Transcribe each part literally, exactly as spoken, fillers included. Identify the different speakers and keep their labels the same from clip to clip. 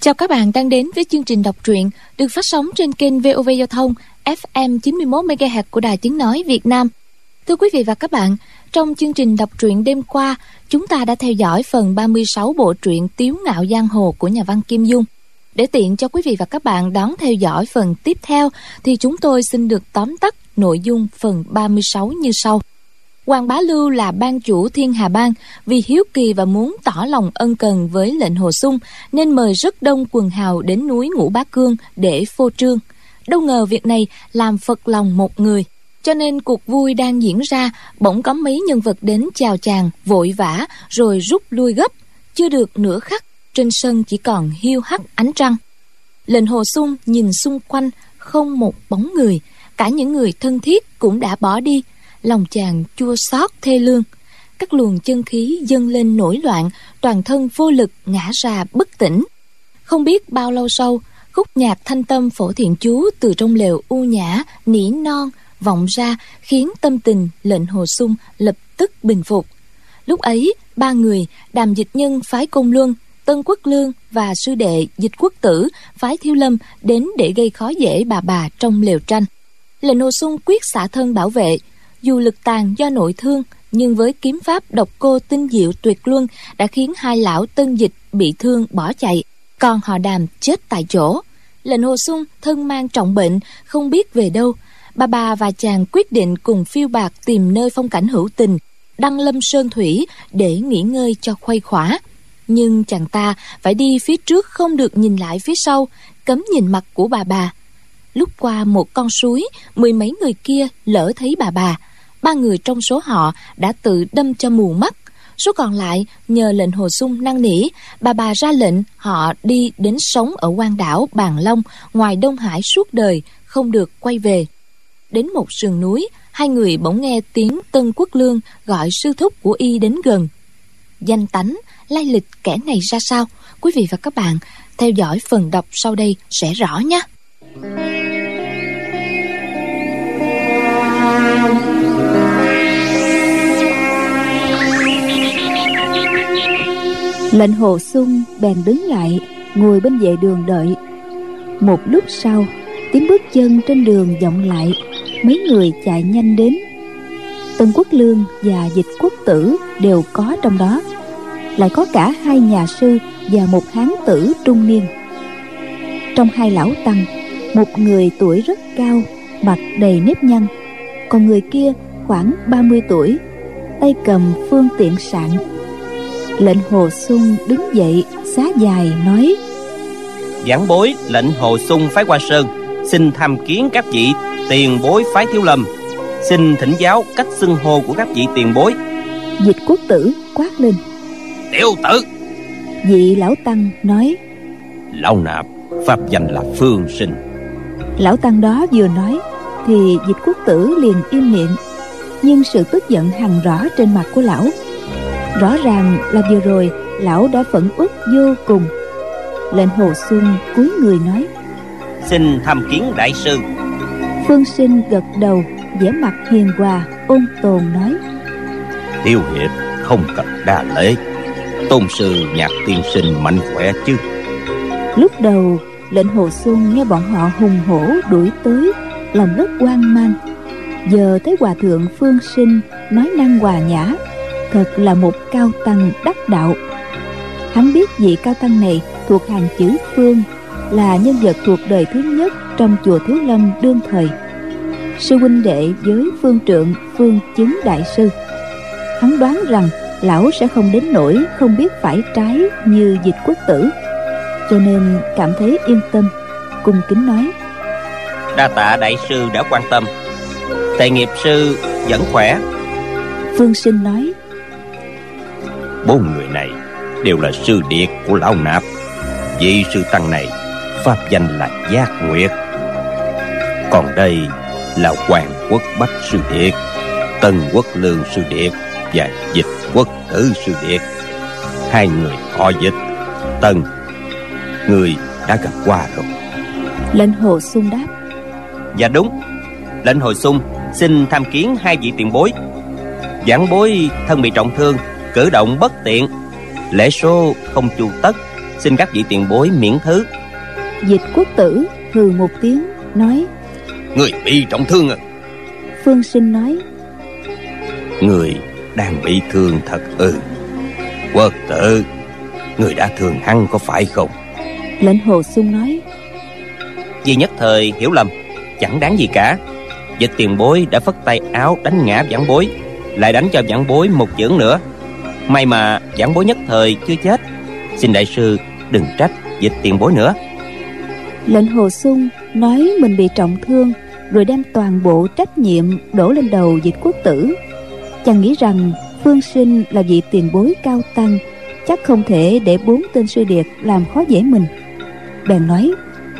Speaker 1: Chào các bạn đang đến với chương trình đọc truyện được phát sóng trên kênh vê o vê Giao thông ép em chín mươi mốt mê ga héc của Đài Tiếng Nói Việt Nam. Thưa quý vị và các bạn, trong chương trình đọc truyện đêm qua, chúng ta đã theo dõi phần ba mươi sáu bộ truyện Tiếu Ngạo Giang Hồ của nhà văn Kim Dung. Để tiện cho quý vị và các bạn đón theo dõi phần tiếp theo, thì chúng tôi xin được tóm tắt nội dung phần ba mươi sáu như sau. Hoàng Bá Lưu là ban chủ Thiên Hà Bang, vì hiếu kỳ và muốn tỏ lòng ân cần với lệnh Hồ Xung nên mời rất đông quần hào đến núi Ngũ Bá Cương để phô trương. Đâu ngờ việc này làm phật lòng một người, cho nên cuộc vui đang diễn ra, bỗng có mấy nhân vật đến chào chàng vội vã rồi rút lui gấp. Chưa được nửa khắc, trên sân chỉ còn hiu hắt ánh trăng. Lệnh Hồ Xung nhìn xung quanh không một bóng người, cả những người thân thiết cũng đã bỏ đi. Lòng chàng chua xót thê lương, các luồng chân khí dâng lên nổi loạn, toàn thân vô lực ngã ra bất tỉnh. Không biết bao lâu sau, khúc nhạc thanh tâm phổ thiện chú từ trong lều u nhã nỉ non vọng ra, khiến tâm tình lệnh Hồ Xung lập tức bình phục. Lúc ấy, ba người Đàm Dịch Nhân phái Côn Luân, Tân Quốc Lương và sư đệ Dịch Quốc Tử phái Thiếu Lâm đến để gây khó dễ bà bà trong lều tranh. Lệnh Hồ Xung quyết xả thân bảo vệ. Dù lực tàn do nội thương, nhưng với kiếm pháp độc cô tinh diệu tuyệt luân đã khiến hai lão Tân Dịch bị thương bỏ chạy, còn họ Đàm chết tại chỗ. Lệnh Hồ Xung thân mang trọng bệnh, không biết về đâu. Bà bà và chàng quyết định cùng phiêu bạt tìm nơi phong cảnh hữu tình, đăng lâm sơn thủy để nghỉ ngơi cho khuây khỏa. Nhưng chàng ta phải đi phía trước, không được nhìn lại phía sau, cấm nhìn mặt của bà bà. Lúc qua một con suối, mười mấy người kia lỡ thấy bà bà. Ba người trong số họ đã tự đâm cho mù mắt. Số còn lại nhờ lệnh Hồ Xung năn nỉ, bà bà ra lệnh họ đi đến sống ở quan đảo Bàn Long ngoài Đông Hải suốt đời, không được quay về. Đến một sườn núi, hai người bỗng nghe tiếng Tân Quốc Lương gọi sư thúc của y đến gần. Danh tánh, lai lịch kẻ này ra sao? Quý vị và các bạn theo dõi phần đọc sau đây sẽ rõ nhé.
Speaker 2: Lệnh Hồ Xung bèn đứng lại, ngồi bên vệ đường đợi. Một lúc sau, tiếng bước chân trên đường vọng lại, mấy người chạy nhanh đến. Tân Quốc Lương và Dịch Quốc Tử đều có trong đó, lại có cả hai nhà sư và một hán tử trung niên. Trong hai lão tăng, một người tuổi rất cao, mặt đầy nếp nhăn, còn người kia khoảng ba mươi tuổi, tay cầm phương tiện sạn. Lệnh Hồ Xung đứng dậy xá dài nói:
Speaker 3: Giảng bối lệnh Hồ Xung phái Hoa Sơn xin tham kiến các vị tiền bối phái Thiếu Lâm, xin thỉnh giáo cách xưng hô của các vị tiền bối.
Speaker 2: Dịch Quốc Tử quát lên:
Speaker 3: Tiểu tử!
Speaker 2: Vị lão tăng nói:
Speaker 3: Lão nạp pháp danh là Phương Sinh.
Speaker 2: Lão tăng đó vừa nói thì Dịch Quốc Tử liền im miệng, nhưng sự tức giận hằn rõ trên mặt của lão. Rõ ràng là vừa rồi lão đã phẫn uất vô cùng. Lệnh Hồ Xung cúi người nói:
Speaker 3: Xin tham kiến đại sư.
Speaker 2: Phương Sinh gật đầu, vẻ mặt hiền hòa ôn tồn nói:
Speaker 3: Tiêu hiệp không cần đa lễ, tôn sư Nhạc tiên sinh mạnh khỏe chứ?
Speaker 2: Lúc đầu Lệnh Hồ Xung nghe bọn họ hùng hổ đuổi tới, lòng rất hoang mang. Giờ thấy hòa thượng Phương Sinh nói năng hòa nhã, thật là một cao tăng đắc đạo. Hắn biết vị cao tăng này thuộc hàng chữ Phương, là nhân vật thuộc đời thứ nhất trong chùa Thiếu Lâm đương thời, sư huynh đệ với Phương Trượng, Phương Chứng đại sư. Hắn đoán rằng lão sẽ không đến nỗi không biết phải trái như Dịch Quốc Tử, cho nên cảm thấy yên tâm, cung kính nói:
Speaker 3: Đa tạ đại sư đã quan tâm. Tề nghiệp sư vẫn khỏe?
Speaker 2: Phương Sinh nói:
Speaker 3: Bốn người này đều là sư điệt của lão nạp. Vị sư tăng này pháp danh là Giác Nguyệt, còn đây là Hoàng Quốc Bách sư điệt, Tân Quốc Lương sư điệt và Dịch Quốc Tử sư điệt. Hai người họ Dịch, Tân, người đã gặp qua rồi.
Speaker 2: Lệnh Hồ Xung đáp:
Speaker 3: Dạ đúng. Lệnh Hồ Xung xin tham kiến hai vị tiền bối. Giảng bối thân bị trọng thương, cử động bất tiện, lễ số không chu tất, xin các vị tiền bối miễn thứ.
Speaker 2: Dịch Quốc Tử hừ một tiếng nói:
Speaker 3: Người bị trọng thương à?
Speaker 2: Phương Sinh nói:
Speaker 3: Người đang bị thương thật ư? Quốc Tử, người đã thương hắn có phải không?
Speaker 2: Lệnh Hồ Xung nói:
Speaker 3: Vì nhất thời hiểu lầm, chẳng đáng gì cả. Dịch tiền bối đã phất tay áo đánh ngã vãn bối, lại đánh cho vãn bối một chưởng nữa. May mà vãn bối nhất thời chưa chết, xin đại sư đừng trách dịch tiền bối nữa.
Speaker 2: Lệnh Hồ Xung nói mình bị trọng thương, rồi đem toàn bộ trách nhiệm đổ lên đầu Dịch Quốc Tử. Chàng nghĩ rằng Phương Sinh là vị tiền bối cao tăng, chắc không thể để bốn tên sư điệt làm khó dễ mình. Bèn nói: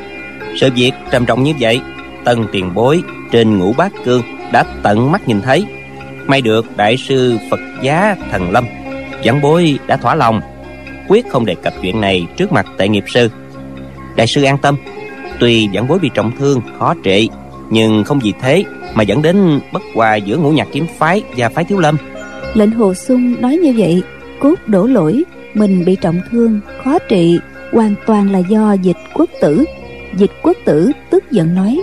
Speaker 3: Sự việc trầm trọng như vậy, Tân tiền bối trên Ngũ Bát Cương đã tận mắt nhìn thấy. May được đại sư Phật Giá Thần Lâm, vãn bối đã thỏa lòng, quyết không đề cập chuyện này trước mặt Tệ Nghiệp sư. Đại sư an tâm, tuy vãn bối bị trọng thương khó trị, nhưng không vì thế mà dẫn đến bất hòa giữa Ngũ Nhạc Kiếm phái và phái Thiếu Lâm.
Speaker 2: Lệnh Hồ Xung nói như vậy, cốt đổ lỗi mình bị trọng thương khó trị hoàn toàn là do Dịch Quốc Tử. Dịch Quốc Tử tức giận nói: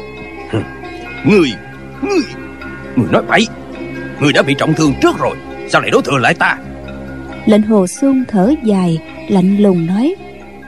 Speaker 3: Ngươi, ngươi, ngươi nói bậy. Ngươi đã bị trọng thương trước rồi, sao lại đổ thừa lại ta?
Speaker 2: Lệnh Hồ Xung thở dài, lạnh lùng nói: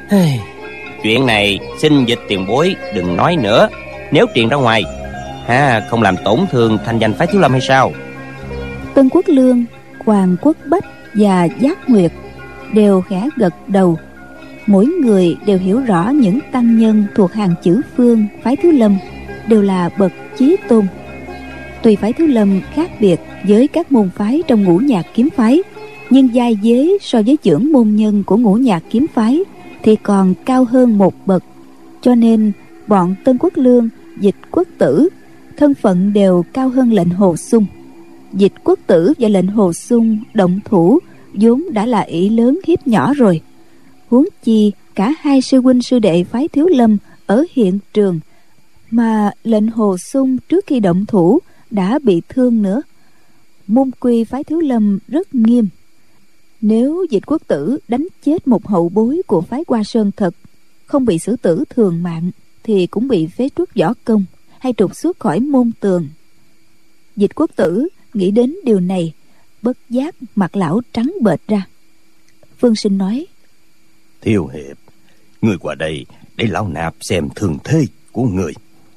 Speaker 3: Chuyện này xin Dịch tiền bối đừng nói nữa. Nếu truyền ra ngoài, ha, không làm tổn thương thanh danh phái Thiếu Lâm hay sao?
Speaker 2: Tân Quốc Lương, Hoàng Quốc Bách và Giác Nguyệt đều khẽ gật đầu. Mỗi người đều hiểu rõ những tăng nhân thuộc hàng chữ Phương phái Thiếu Lâm đều là bậc chí tôn. Tuy phái Thiếu Lâm khác biệt với các môn phái trong Ngũ Nhạc Kiếm phái, nhưng giai giới so với chưởng môn nhân của Ngũ Nhạc Kiếm phái thì còn cao hơn một bậc. Cho nên bọn Tân Quốc Lương, Dịch Quốc Tử thân phận đều cao hơn Lệnh Hồ Xung. Dịch Quốc Tử và Lệnh Hồ Xung động thủ vốn đã là ỷ lớn hiếp nhỏ rồi, huống chi cả hai sư huynh sư đệ phái Thiếu Lâm ở hiện trường, mà Lệnh Hồ Xung trước khi động thủ đã bị thương nữa. Môn quy phái Thiếu Lâm rất nghiêm. Nếu Dịch Quốc Tử đánh chết một hậu bối của phái Hoa Sơn thật, không bị xử tử thường mạng thì cũng bị phế truất võ công hay trục xuất khỏi môn tường. Dịch Quốc Tử nghĩ đến điều này, bất giác mặt lão trắng bệch ra. Phương Sinh nói:
Speaker 3: Thiếu hiệp, người qua đây để lão nạp xem thương thế của người.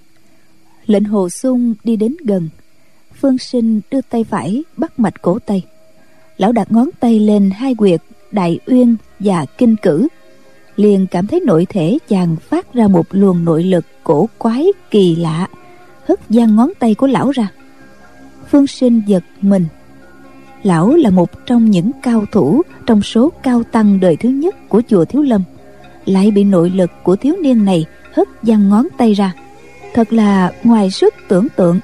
Speaker 2: Lệnh Hồ Xung đi đến gần. Phương Sinh đưa tay phải bắt mạch cổ tay. Lão đặt ngón tay lên hai huyệt Đại Uyên và Kinh Cử, liền cảm thấy nội thể chàng phát ra một luồng nội lực cổ quái kỳ lạ, hất giang ngón tay của lão ra. Phương Sinh giật mình. Lão là một trong những cao thủ trong số cao tăng đời thứ nhất của chùa Thiếu Lâm, lại bị nội lực của thiếu niên này hất giăng ngón tay ra, thật là ngoài sức tưởng tượng.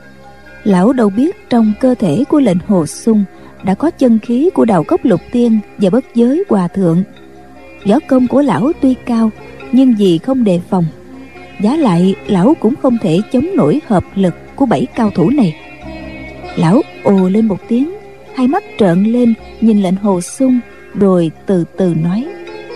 Speaker 2: Lão đâu biết trong cơ thể của Lệnh Hồ Xung đã có chân khí của Đào Cốc Lục Tiên và Bất Giới Hòa Thượng. Võ công của lão tuy cao, nhưng vì không đề phòng, giá lại lão cũng không thể chống nổi hợp lực của bảy cao thủ này. Lão ồ lên một tiếng, hai mắt trợn lên nhìn Lệnh Hồ Xung, rồi từ từ nói: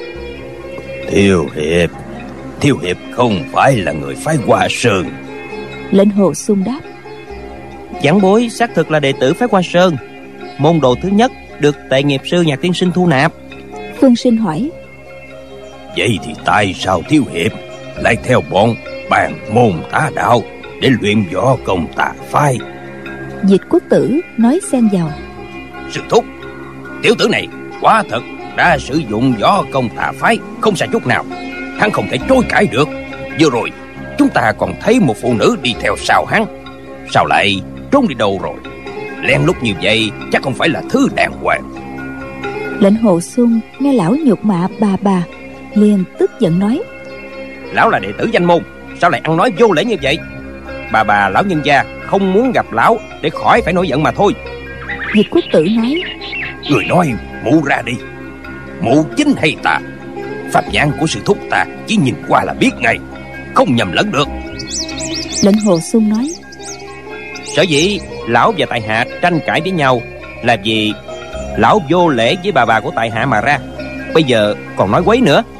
Speaker 3: Thiếu hiệp, Thiếu hiệp không phải là người phái Hoa Sơn.
Speaker 2: Lệnh Hồ Xung đáp:
Speaker 3: Vãn bối xác thực là đệ tử phái Hoa Sơn, môn đồ thứ nhất được Tệ Nghiệp sư Nhạc tiên sinh thu nạp.
Speaker 2: Phương Sinh hỏi:
Speaker 3: Vậy thì tại sao Thiếu hiệp lại theo bọn bàn môn tà đạo để luyện võ công tà phái?
Speaker 2: Dịch Quốc Tử nói xen vào:
Speaker 3: Sư thúc, tiểu tử này quả thật đã sử dụng võ công tà phái, không sai chút nào. Hắn không thể chối cãi được. Vừa rồi chúng ta còn thấy một phụ nữ đi theo sau hắn, sao lại trốn đi đâu rồi? Lén lút như vậy chắc không phải là thứ đàng hoàng.
Speaker 2: Lệnh Hồ Xung nghe lão nhục mạ bà bà, liền tức giận nói:
Speaker 3: Lão là đệ tử danh môn, sao lại ăn nói vô lễ như vậy? Bà bà lão nhân gia không muốn gặp lão để khỏi phải nổi giận mà thôi.
Speaker 2: Dịch Quốc Tử nói:
Speaker 3: Người nói mụ ra đi, mụ chính hay tà? Pháp nhãn của sư thúc ta chỉ nhìn qua là biết ngay, không nhầm lẫn được.
Speaker 2: Lệnh Hồ Xung nói:
Speaker 3: Sở dĩ lão và tại hạ tranh cãi với nhau là vì lão vô lễ với bà bà của tại hạ mà ra, bây giờ còn nói quấy nữa.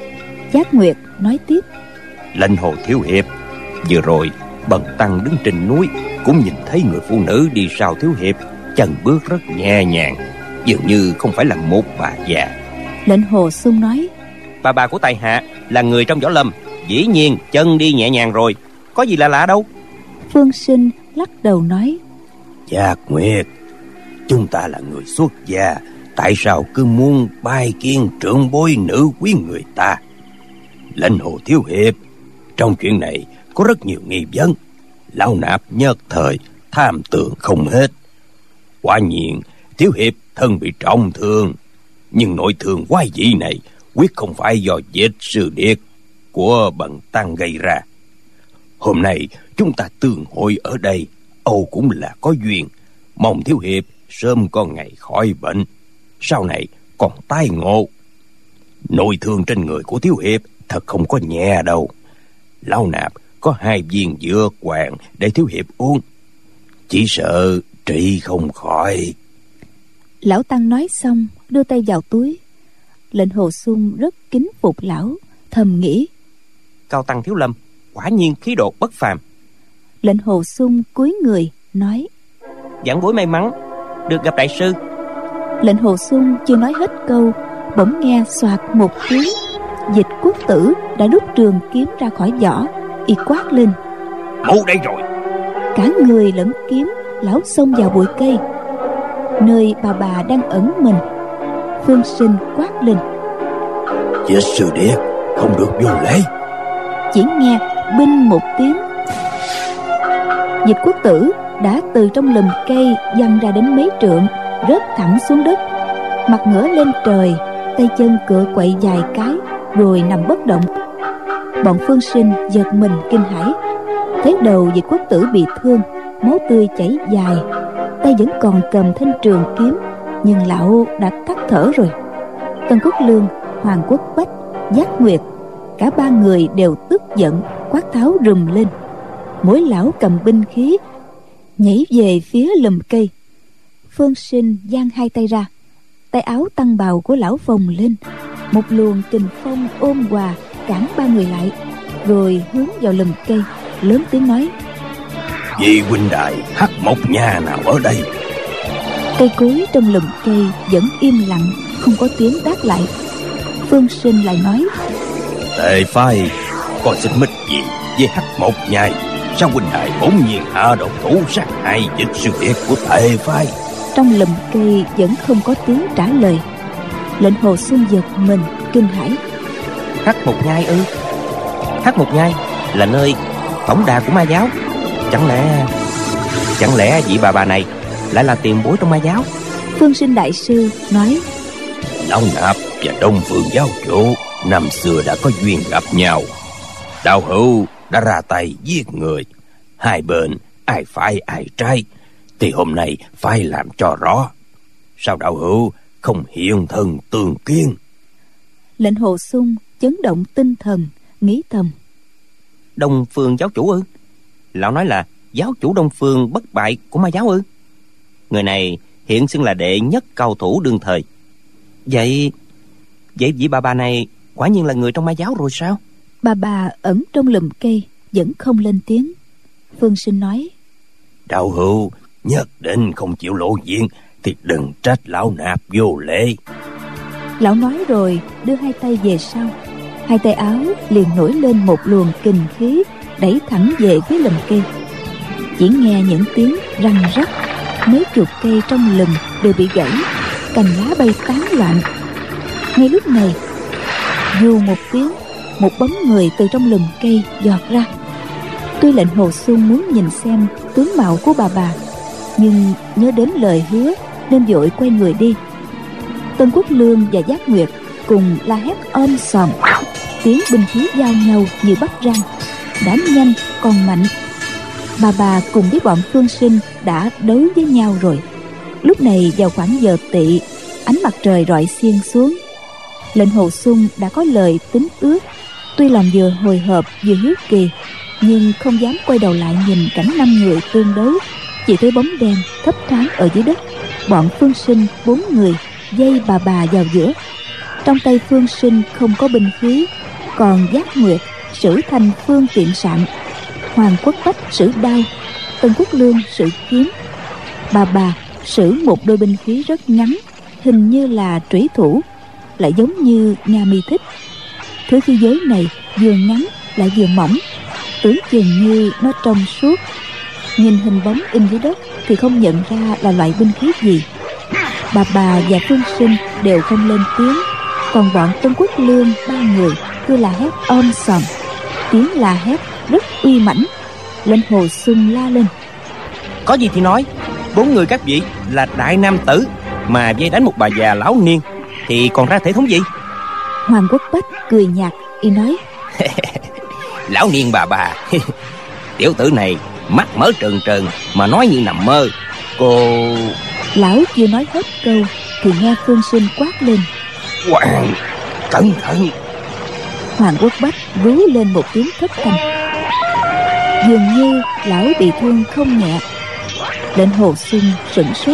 Speaker 2: Giác Nguyệt nói tiếp:
Speaker 3: Lệnh Hồ thiếu hiệp, vừa rồi Bần tăng đứng trên núi cũng nhìn thấy người phụ nữ đi sau thiếu hiệp, chân bước rất nhẹ nhàng, dường như không phải là một bà già.
Speaker 2: Lệnh Hồ Xuân nói:
Speaker 3: Bà bà của tại hạ là người trong võ lâm, dĩ nhiên chân đi nhẹ nhàng rồi, có gì lạ lạ đâu.
Speaker 2: Phương Sinh lắc đầu nói:
Speaker 3: Giác Nguyệt, chúng ta là người xuất gia, tại sao cứ muốn bài kiến trưởng bối nữ quý người ta? Lệnh Hồ thiếu hiệp, trong chuyện này có rất nhiều nghi vấn, lão nạp nhất thời tham tưởng không hết. Quả nhiên thiếu hiệp thân bị trọng thương, nhưng nội thương quái dị này quyết không phải do vết sư điệt của bần tăng gây ra. Hôm nay chúng ta tương hội ở đây, âu cũng là có duyên, mong thiếu hiệp sớm có ngày khỏi bệnh, sau này còn tái ngộ. Nội thương trên người của thiếu hiệp thật không có nhẹ đâu. Lão nạp có hai viên dược hoàng để thiếu hiệp uống, chỉ sợ trị không khỏi.
Speaker 2: Lão Tăng nói xong đưa tay vào túi. Lệnh Hồ Xuân rất kính phục lão, thầm nghĩ:
Speaker 3: Cao tăng thiếu lâm quả nhiên khí độ bất phàm.
Speaker 2: Lệnh Hồ Xuân cúi người nói:
Speaker 3: Vãn bối may mắn được gặp đại sư.
Speaker 2: Lệnh Hồ Xuân chưa nói hết câu, bỗng nghe xoạt một tiếng, Dịch Quốc Tử đã rút trường kiếm ra khỏi vỏ, y quát lên:
Speaker 3: Mau đây rồi!
Speaker 2: Cả người lẫn kiếm lão xông vào bụi cây, nơi bà bà đang ẩn mình. Phương Sinh quát lên:
Speaker 3: Chết sư điệt, không được vô lễ!
Speaker 2: Chỉ nghe binh một tiếng, Dịch Quốc Tử đã từ trong lùm cây văng ra đến mấy trượng, rớt thẳng xuống đất, mặt ngửa lên trời, tay chân cựa quậy vài cái rồi nằm bất động. Bọn Phương Sinh giật mình kinh hãi, thấy đầu Dịch Quốc Tử bị thương, máu tươi chảy dài, tay vẫn còn cầm thanh trường kiếm, nhưng lão đã tắt thở rồi. Tân Quốc Lương, Hoàng Quốc Bách, Giác Nguyệt, cả ba người đều tức giận quát tháo rùm lên. Mỗi lão cầm binh khí nhảy về phía lùm cây. Phương Sinh giang hai tay ra, tay áo tăng bào của lão phồng lên, một luồng kình phong ôm hòa cản ba người lại, rồi hướng vào lùm cây lớn tiếng nói:
Speaker 3: Vị huynh đài Hắc Mộc Nha nào ở đây?
Speaker 2: Cây cối trong lùm cây vẫn im lặng, không có tiếng đáp lại. Phương Sinh lại nói:
Speaker 3: Tề phái có xích mích gì với Hắc Mộc Nhai? Sao huynh đài bỗng nhiên hạ độc thủ sát hại Dịch sư điệt của Tề phái?
Speaker 2: Trong lùm cây vẫn không có tiếng trả lời. Lệnh Hồ Xuân giật mình kinh hãi:
Speaker 3: Hắc Mộc Nhai ư? Hắc Mộc Nhai là nơi tổng đà của ma giáo. Chẳng lẽ Chẳng lẽ vị bà bà này lại là tiền bối trong ma giáo?
Speaker 2: Phương Sinh đại sư nói:
Speaker 3: Lão nạp và Đông Phương giáo chủ năm xưa đã có duyên gặp nhau. Đạo hữu đã ra tay giết người, hai bên ai phải ai trái thì hôm nay phải làm cho rõ. Sao đạo hữu không hiện thân tương kiến?
Speaker 2: Lệnh Hồ Xuân chấn động tinh thần, nghĩ thầm:
Speaker 3: Đông Phương giáo chủ ư? Lão nói là giáo chủ Đông Phương bất bại của ma giáo ư? Người này hiện xưng là đệ nhất cao thủ đương thời. Vậy Vậy vị bà bà này quả nhiên là người trong ma giáo rồi sao?
Speaker 2: Bà bà ẩn trong lùm cây vẫn không lên tiếng. Phương Sinh nói:
Speaker 3: Đạo hữu nhất định không chịu lộ diện thì đừng trách lão nạp vô lễ.
Speaker 2: Lão nói rồi đưa hai tay về sau, hai tay áo liền nổi lên một luồng kình khí đẩy thẳng về phía lùm cây. Chỉ nghe những tiếng răng rắc, mấy chục cây trong lùm đều bị gãy, cành lá bay tán loạn. Ngay lúc này, dù một tiếng, một bóng người từ trong lùm cây giọt ra. Tuy Lệnh Hồ Xuân muốn nhìn xem tướng mạo của bà bà, nhưng nhớ đến lời hứa nên vội quay người đi. Tân Quốc Lương và Giác Nguyệt cùng la hét om sòm, tiếng binh khí giao nhau như bắt răng, đã nhanh còn mạnh. Bà bà cùng với bọn Phương Sinh đã đấu với nhau rồi. Lúc này vào khoảng giờ tỵ, ánh mặt trời rọi xiên xuống. Lệnh Hồ Xuân đã có lời tính ước, tuy lòng vừa hồi hộp vừa hiếu kỳ, nhưng không dám quay đầu lại nhìn cảnh năm người tương đấu. Chỉ thấy bóng đen thấp thoáng ở dưới đất. Bọn Phương Sinh bốn người dây bà bà vào giữa. Trong tay Phương Sinh không có binh khí, Còn Giác Nguyệt sử thanh phương tiện sạn, Hoàng Quốc Bách sử đao, Tân Quốc Lương sử kiếm. Bà bà sử một đôi binh khí rất ngắn, hình như là trủy thủ, lại giống như Nga Mi thích. Thứ khí giới này vừa ngắn lại vừa mỏng, tưởng chừng như nó trong suốt. Nhìn hình bóng in dưới đất thì không nhận ra là loại binh khí gì. Bà bà và Phương Sinh đều không lên tiếng, còn bọn Tân Quốc Lương ba người cứ là hét om sòm. Tiếng la hét rất uy mãnh. Lệnh Hồ Xuân la lên:
Speaker 3: Có gì thì nói, bốn người các vị là đại nam tử mà vây đánh một bà già lão niên thì còn ra thể thống gì?
Speaker 2: Hoàng Quốc Bách cười nhạt, y nói:
Speaker 3: Lão niên bà bà, tiểu tử này mắt mở trừng trừng mà nói như nằm mơ. Cô...
Speaker 2: Lão chưa nói hết câu thì nghe Phương Sinh quát lên:
Speaker 3: Hoàng, cẩn thận!
Speaker 2: Hoàng Quốc Bách rú lên một tiếng thất thanh. Dường như lão bị thương không nhẹ. Lệnh Hồ Xuân sửng sốt.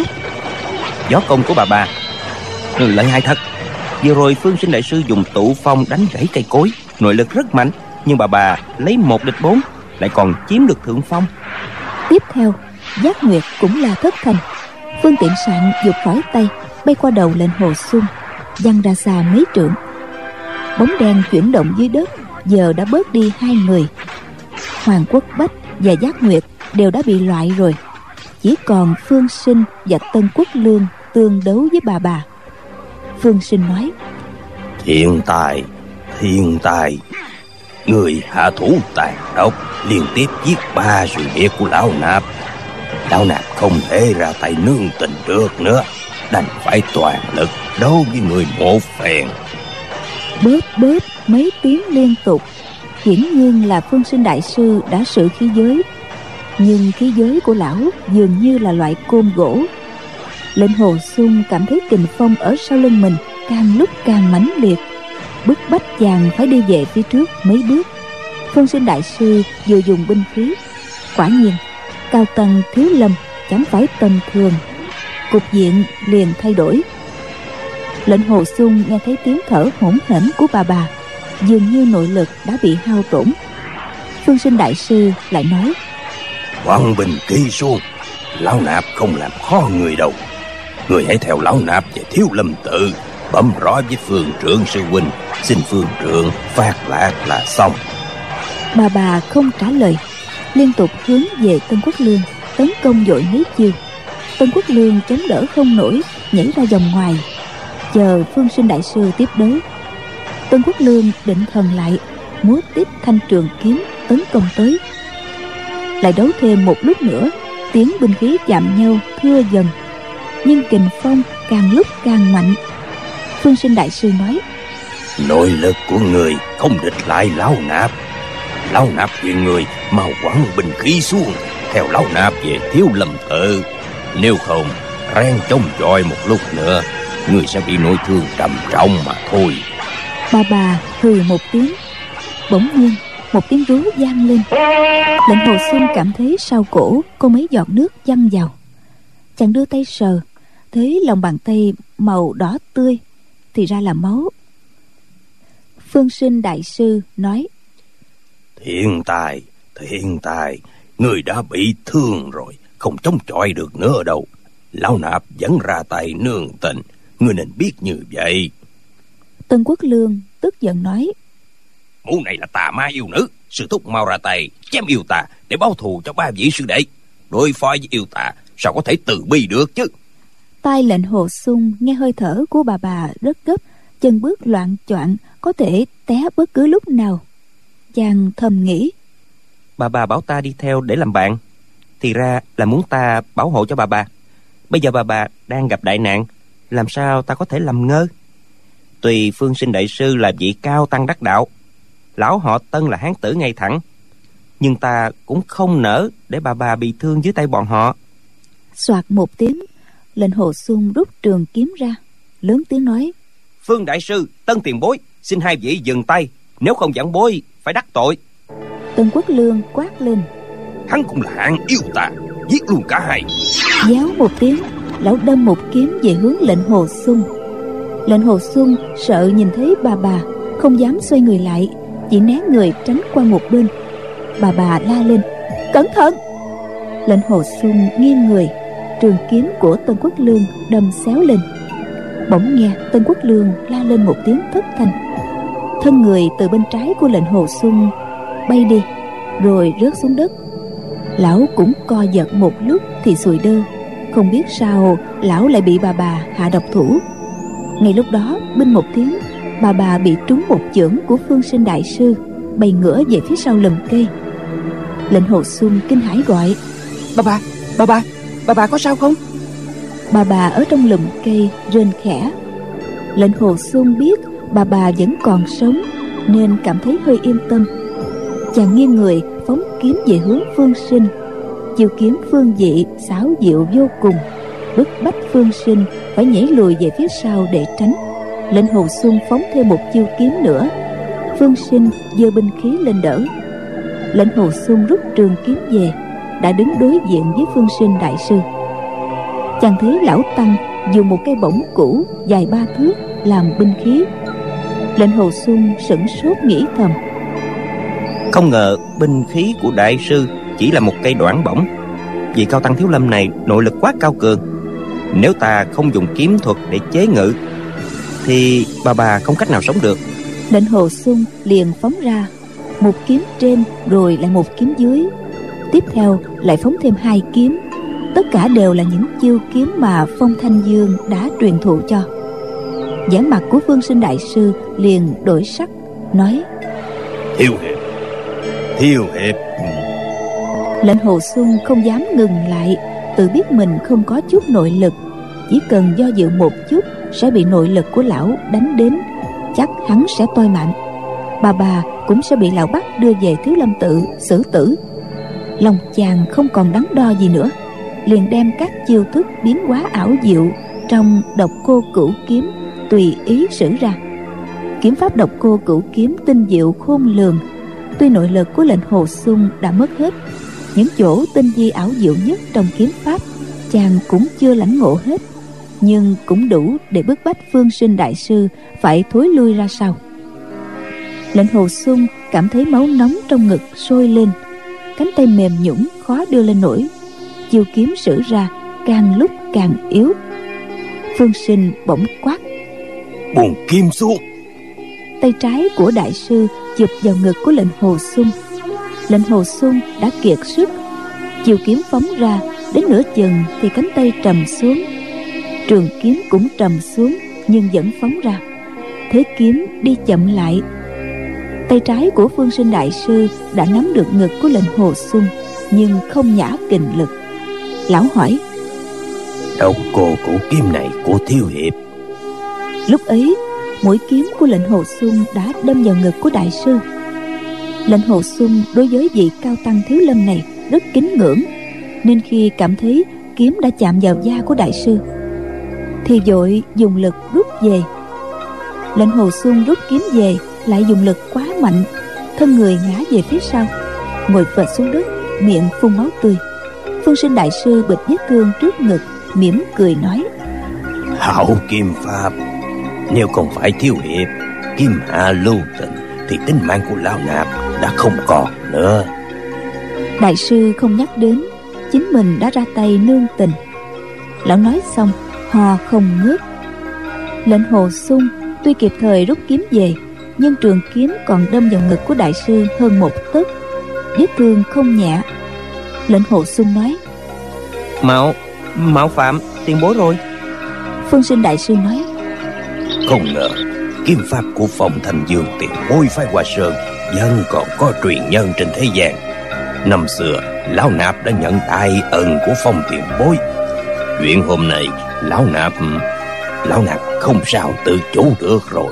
Speaker 3: Võ công của bà bà lợi hại thật. Vừa rồi Phương Sinh đại sư dùng tụ phong đánh gãy cây cối, nội lực rất mạnh, nhưng bà bà lấy một địch bốn, lại còn chiếm được thượng phong.
Speaker 2: Tiếp theo, Giác Nguyệt cũng là thất thành. Phương tiện sạn giục khỏi tay, bay qua đầu Lệnh Hồ Xuân, văng ra xa mấy trượng. Bóng đen chuyển động dưới đất giờ đã bớt đi hai người. Hoàng Quốc Bách và Giác Nguyệt đều đã bị loại rồi, chỉ còn Phương Sinh và Tân Quốc Lương tương đấu với bà bà. Phương Sinh nói:
Speaker 3: Thiên tài, thiên tài, người hạ thủ tàn độc, liên tiếp giết ba sự việc của lão nạp. Lão nạp không thể ra tay nương tình được nữa, đành phải toàn lực đấu với người một phen.
Speaker 2: Bớt bớt mấy tiếng liên tục, hiển nhiên là Phương Sinh đại sư đã sử khí giới, nhưng khí giới của lão dường như là loại côn gỗ. Lệnh Hồ Xuân cảm thấy kình phong ở sau lưng mình càng lúc càng mãnh liệt, bức bách chàng phải đi về phía trước mấy bước. Phương Sinh đại sư vừa dùng binh khí, quả nhiên cao tầng thiếu lâm chẳng phải tầm thường, cục diện liền thay đổi. Lệnh Hồ Xuân nghe thấy tiếng thở hổn hển của bà bà, dường như nội lực đã bị hao tổn. Phương Sinh đại sư lại nói:
Speaker 3: Quăng bình kỳ xuống, lão nạp không làm khó người đâu. Người hãy theo lão nạp về Thiếu Lâm tự, bẩm rõ với Phương trưởng sư huynh, xin Phương trưởng phát lạc là xong.
Speaker 2: Bà bà không trả lời, liên tục hướng về Tân Quốc Lương tấn công dội mấy chiêu. Tân Quốc Lương chống đỡ không nổi, nhảy ra vòng ngoài, chờ Phương Sinh đại sư tiếp đấu. Tân Quốc Lương định thần lại, múa tiếp thanh trường kiếm tấn công tới. Lại đấu thêm một lúc nữa, tiếng binh khí chạm nhau thưa dần, nhưng kình phong càng lúc càng mạnh. Phương Sinh đại sư nói:
Speaker 3: Nội lực của người không địch lại lão nạp. Lão nạp khuyên người mau quẳng binh khí xuống, theo lão nạp về Thiếu Lâm tự. Nếu không, rang chống chọi một lúc nữa, người sẽ bị nội thương trầm trọng mà thôi.
Speaker 2: Bà bà hừ một tiếng. Bỗng nhiên một tiếng rú vang lên. Lệnh Hồ Xuân cảm thấy sau cổ có mấy giọt nước văng vào. Chàng đưa tay sờ, thấy lòng bàn tay màu đỏ tươi, thì ra là máu. Phương Sinh đại sư nói:
Speaker 3: Thiên tài, thiên tài, người đã bị thương rồi, không chống chọi được nữa đâu. Lão nạp vẫn ra tay nương tình, người nên biết như vậy.
Speaker 2: Tân Quốc Lương tức giận nói:
Speaker 3: Mụ này là tà ma yêu nữ, sư thúc mau ra tay chém yêu tà để báo thù cho ba vị sư đệ. Đối phó với yêu tà sao có thể từ bi được chứ.
Speaker 2: Tai Lệnh Hồ Xuân nghe hơi thở của bà bà rất gấp, chân bước loạn choạng, có thể té bất cứ lúc nào. Chàng thầm nghĩ:
Speaker 3: Bà bà bảo ta đi theo để làm bạn, thì ra là muốn ta bảo hộ cho bà bà. Bây giờ bà bà đang gặp đại nạn, làm sao ta có thể làm ngơ. Tuy Phương Sinh đại sư là vị cao tăng đắc đạo, lão họ Tân là hán tử ngay thẳng, nhưng ta cũng không nỡ để bà bà bị thương dưới tay bọn họ.
Speaker 2: Soạt một tiếng, Lệnh Hồ Xuân rút trường kiếm ra, lớn tiếng nói:
Speaker 3: Phương đại sư, Tân tiền bối, xin hai vị dừng tay, nếu không giảng bối phải đắc tội.
Speaker 2: Tân Quốc Lương quát lên:
Speaker 3: Hắn cũng là hạng yêu tà, giết luôn cả hai.
Speaker 2: Giáo một tiếng, lão đâm một kiếm về hướng Lệnh Hồ Xuân. Lệnh Hồ Xuân sợ nhìn thấy bà bà, không dám xoay người lại, chỉ né người tránh qua một bên. Bà bà la lên: cẩn thận! Lệnh Hồ Xuân nghiêng người, trường kiếm của Tân Quốc Lương đâm xéo lên. Bỗng nghe Tân Quốc Lương la lên một tiếng thất thanh. Thân người từ bên trái của lệnh Hồ Xuân bay đi, rồi rớt xuống đất. Lão cũng co giật một lúc thì sùi đơ. Không biết sao lão lại bị bà bà hạ độc thủ. Ngay lúc đó binh một tiếng, bà bà bị trúng một chưởng của Phương Sinh đại sư, bay ngửa về phía sau lùm cây. Lệnh Hồ Xuân kinh hãi gọi:
Speaker 4: Bà bà, bà bà, bà bà có sao không?
Speaker 2: Bà bà ở trong lùm cây rên khẽ. Lệnh Hồ Xuân biết bà bà vẫn còn sống nên cảm thấy hơi yên tâm. Chàng nghiêng người phóng kiếm về hướng Phương Sinh. Chiêu kiếm phương dị xảo diệu vô cùng, bức bách Phương Sinh phải nhảy lùi về phía sau để tránh. Lệnh Hồ Xuân phóng thêm một chiêu kiếm nữa. Phương Sinh giơ binh khí lên đỡ. Lệnh Hồ Xuân rút trường kiếm về, đã đứng đối diện với Phương Sinh đại sư. Chàng thấy lão tăng dùng một cây bổng cũ dài ba thước làm binh khí. Lệnh Hồ Xuân sửng sốt nghĩ thầm:
Speaker 3: không ngờ binh khí của đại sư chỉ là một cây đoản bổng. Vị cao tăng Thiếu Lâm này nội lực quá cao cường. Nếu ta không dùng kiếm thuật để chế ngự thì bà bà không cách nào sống được.
Speaker 2: Lệnh Hồ Xuân liền phóng ra một kiếm trên, rồi lại một kiếm dưới. Tiếp theo lại phóng thêm hai kiếm. Tất cả đều là những chiêu kiếm mà Phong Thanh Dương đã truyền thụ cho. vẻ mặt của Phương Sinh đại sư liền đổi sắc, nói:
Speaker 3: Thiếu hiệp, Thiếu hiệp.
Speaker 2: Lệnh Hồ Xuân không dám ngừng lại, tự biết mình không có chút nội lực, chỉ cần do dự một chút sẽ bị nội lực của lão đánh đến, chắc hắn sẽ toi mạng. Bà bà cũng sẽ bị lão bắt đưa về Thiếu Lâm tự xử tử. Lòng chàng không còn đắn đo gì nữa, liền đem các chiêu thức biến hóa ảo diệu trong Độc Cô Cửu Kiếm tùy ý sử ra. Kiếm pháp Độc Cô Cửu Kiếm tinh diệu khôn lường. Tuy nội lực của Lệnh Hồ Xuân đã mất hết, những chỗ tinh vi ảo diệu nhất trong kiếm pháp chàng cũng chưa lãnh ngộ hết, nhưng cũng đủ để bức bách Phương Sinh đại sư phải thối lui ra sau. Lệnh Hồ Xuân cảm thấy máu nóng trong ngực sôi lên, cánh tay mềm nhũn khó đưa lên nổi, chiêu kiếm sử ra càng lúc càng yếu. Phương Sinh bỗng quát:
Speaker 3: Buông kiếm xuống!
Speaker 2: Tay trái của đại sư chụp vào ngực của Lệnh Hồ Xuân. Lệnh Hồ Xuân đã kiệt sức, chiêu kiếm phóng ra đến nửa chừng thì cánh tay trầm xuống, trường kiếm cũng trầm xuống nhưng vẫn phóng ra. Thế kiếm đi chậm lại. Tay trái của Phương Sinh đại sư đã nắm được ngực của Lệnh Hồ Xuân nhưng không nhả kình lực. Lão hỏi:
Speaker 3: Độc Cô Cửu Kiếm này của Thiếu hiệp?
Speaker 2: Lúc ấy mũi kiếm của Lệnh Hồ Xuân đã đâm vào ngực của đại sư. Lệnh Hồ Xuân đối với vị cao tăng Thiếu Lâm này rất kính ngưỡng, nên khi cảm thấy kiếm đã chạm vào da của đại sư thì vội dùng lực rút về. Lệnh Hồ Xuân rút kiếm về lại dùng lực quá mạnh, thân người ngã về phía sau, ngồi phệt xuống đất, miệng phun máu tươi. Phương Sinh đại sư bịt vết thương trước ngực, mỉm cười nói:
Speaker 3: Hảo kiếm pháp, nếu không phải Thiếu hiệp kim hạ lưu tình thì tính mạng của lão nạp đã không còn nữa.
Speaker 2: Đại sư không nhắc đến chính mình đã ra tay nương tình. Lão nói xong hò không ngớt. Lệnh Hồ Xuân tuy kịp thời rút kiếm về, nhưng trường kiếm còn đâm vào ngực của đại sư hơn một tấc, vết thương không nhẹ. Lệnh Hồ Xuân nói:
Speaker 3: Mạo Mạo phạm tiền bối rồi.
Speaker 2: Phương Sinh đại sư nói:
Speaker 3: Không ngờ kiếm pháp của Phong Thanh Dương tiền bối phái Hoa Sơn vẫn còn có truyền nhân trên thế gian. Năm xưa lão nạp đã nhận đại ân của Phong tiền bối. Chuyện hôm nay lão nạp lão nạp không sao tự chủ được rồi.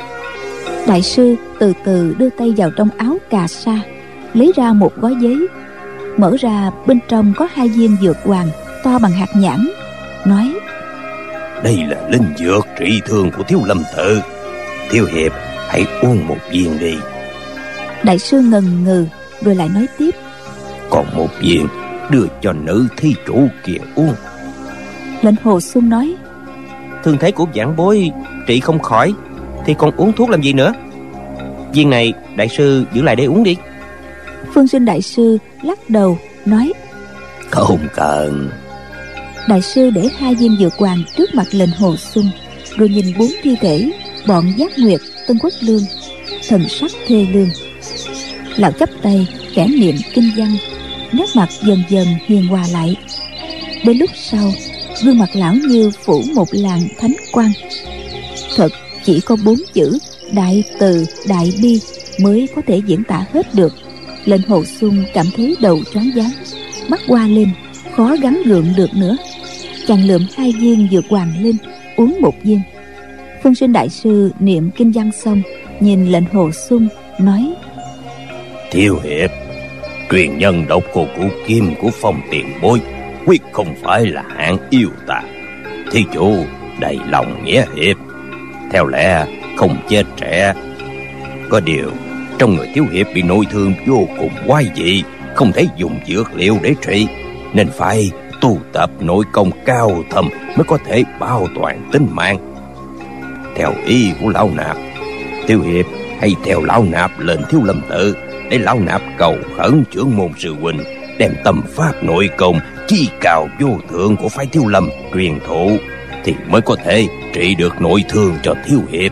Speaker 2: Đại sư từ từ đưa tay vào trong áo cà sa, lấy ra một gói giấy, mở ra bên trong có hai viên dược hoàng to bằng hạt nhãn, nói:
Speaker 3: Đây là linh dược trị thương của Thiếu Lâm tự, Thiếu hiệp hãy uống một viên đi.
Speaker 2: Đại sư ngần ngừ rồi lại nói tiếp:
Speaker 3: Còn một viên đưa cho nữ thí chủ kia uống.
Speaker 2: Lệnh Hồ Xuân nói: Thương
Speaker 3: thế của vãn bối trị không khỏi thì còn uống thuốc làm gì nữa?
Speaker 5: Viên này đại sư giữ lại để uống đi.
Speaker 2: Phương Sinh đại sư lắc đầu nói:
Speaker 3: Không cần.
Speaker 2: Đại sư để hai viên dược hoàng trước mặt lệnh Hồ Xuân, rồi nhìn bốn thi thể bọn Giác Nguyệt, Tân Quốc Lương, thần sắc thê lương. Lão chắp tay khẽ niệm kinh văn, nét mặt dần dần hiền hòa lại. Đến lúc sau, gương mặt lão như phủ một làn thánh quang. Thật chỉ có bốn chữ đại từ đại bi mới có thể diễn tả hết được. Lệnh Hồ Xuân cảm thấy đầu choáng váng, mắt hoa lên, khó gắng gượng được nữa. Chàng lượm hai viên dược hoàng lên, uống một viên. Phương Sinh đại sư niệm kinh văn xong, nhìn lệnh Hồ Xuân nói:
Speaker 3: Thiếu hiệp, truyền nhân độc cô cửu kim của Phong tiền bối quyết không phải là hạng yêu tà. Thí chủ đầy lòng nghĩa hiệp, theo lẽ không chết trẻ. Có điều trong người thiếu hiệp bị nội thương vô cùng quái dị, không thể dùng dược liệu để trị, nên phải tu tập nội công cao thâm mới có thể bảo toàn tính mạng. Theo ý của lão nạp, thiếu hiệp hãy theo lão nạp lên Thiếu Lâm tự, để lão nạp cầu khẩn trưởng môn sư huynh đem tâm pháp nội công chi cao vô thượng của phái Thiếu Lâm truyền thụ, thì mới có thể trị được nội thương cho thiếu hiệp.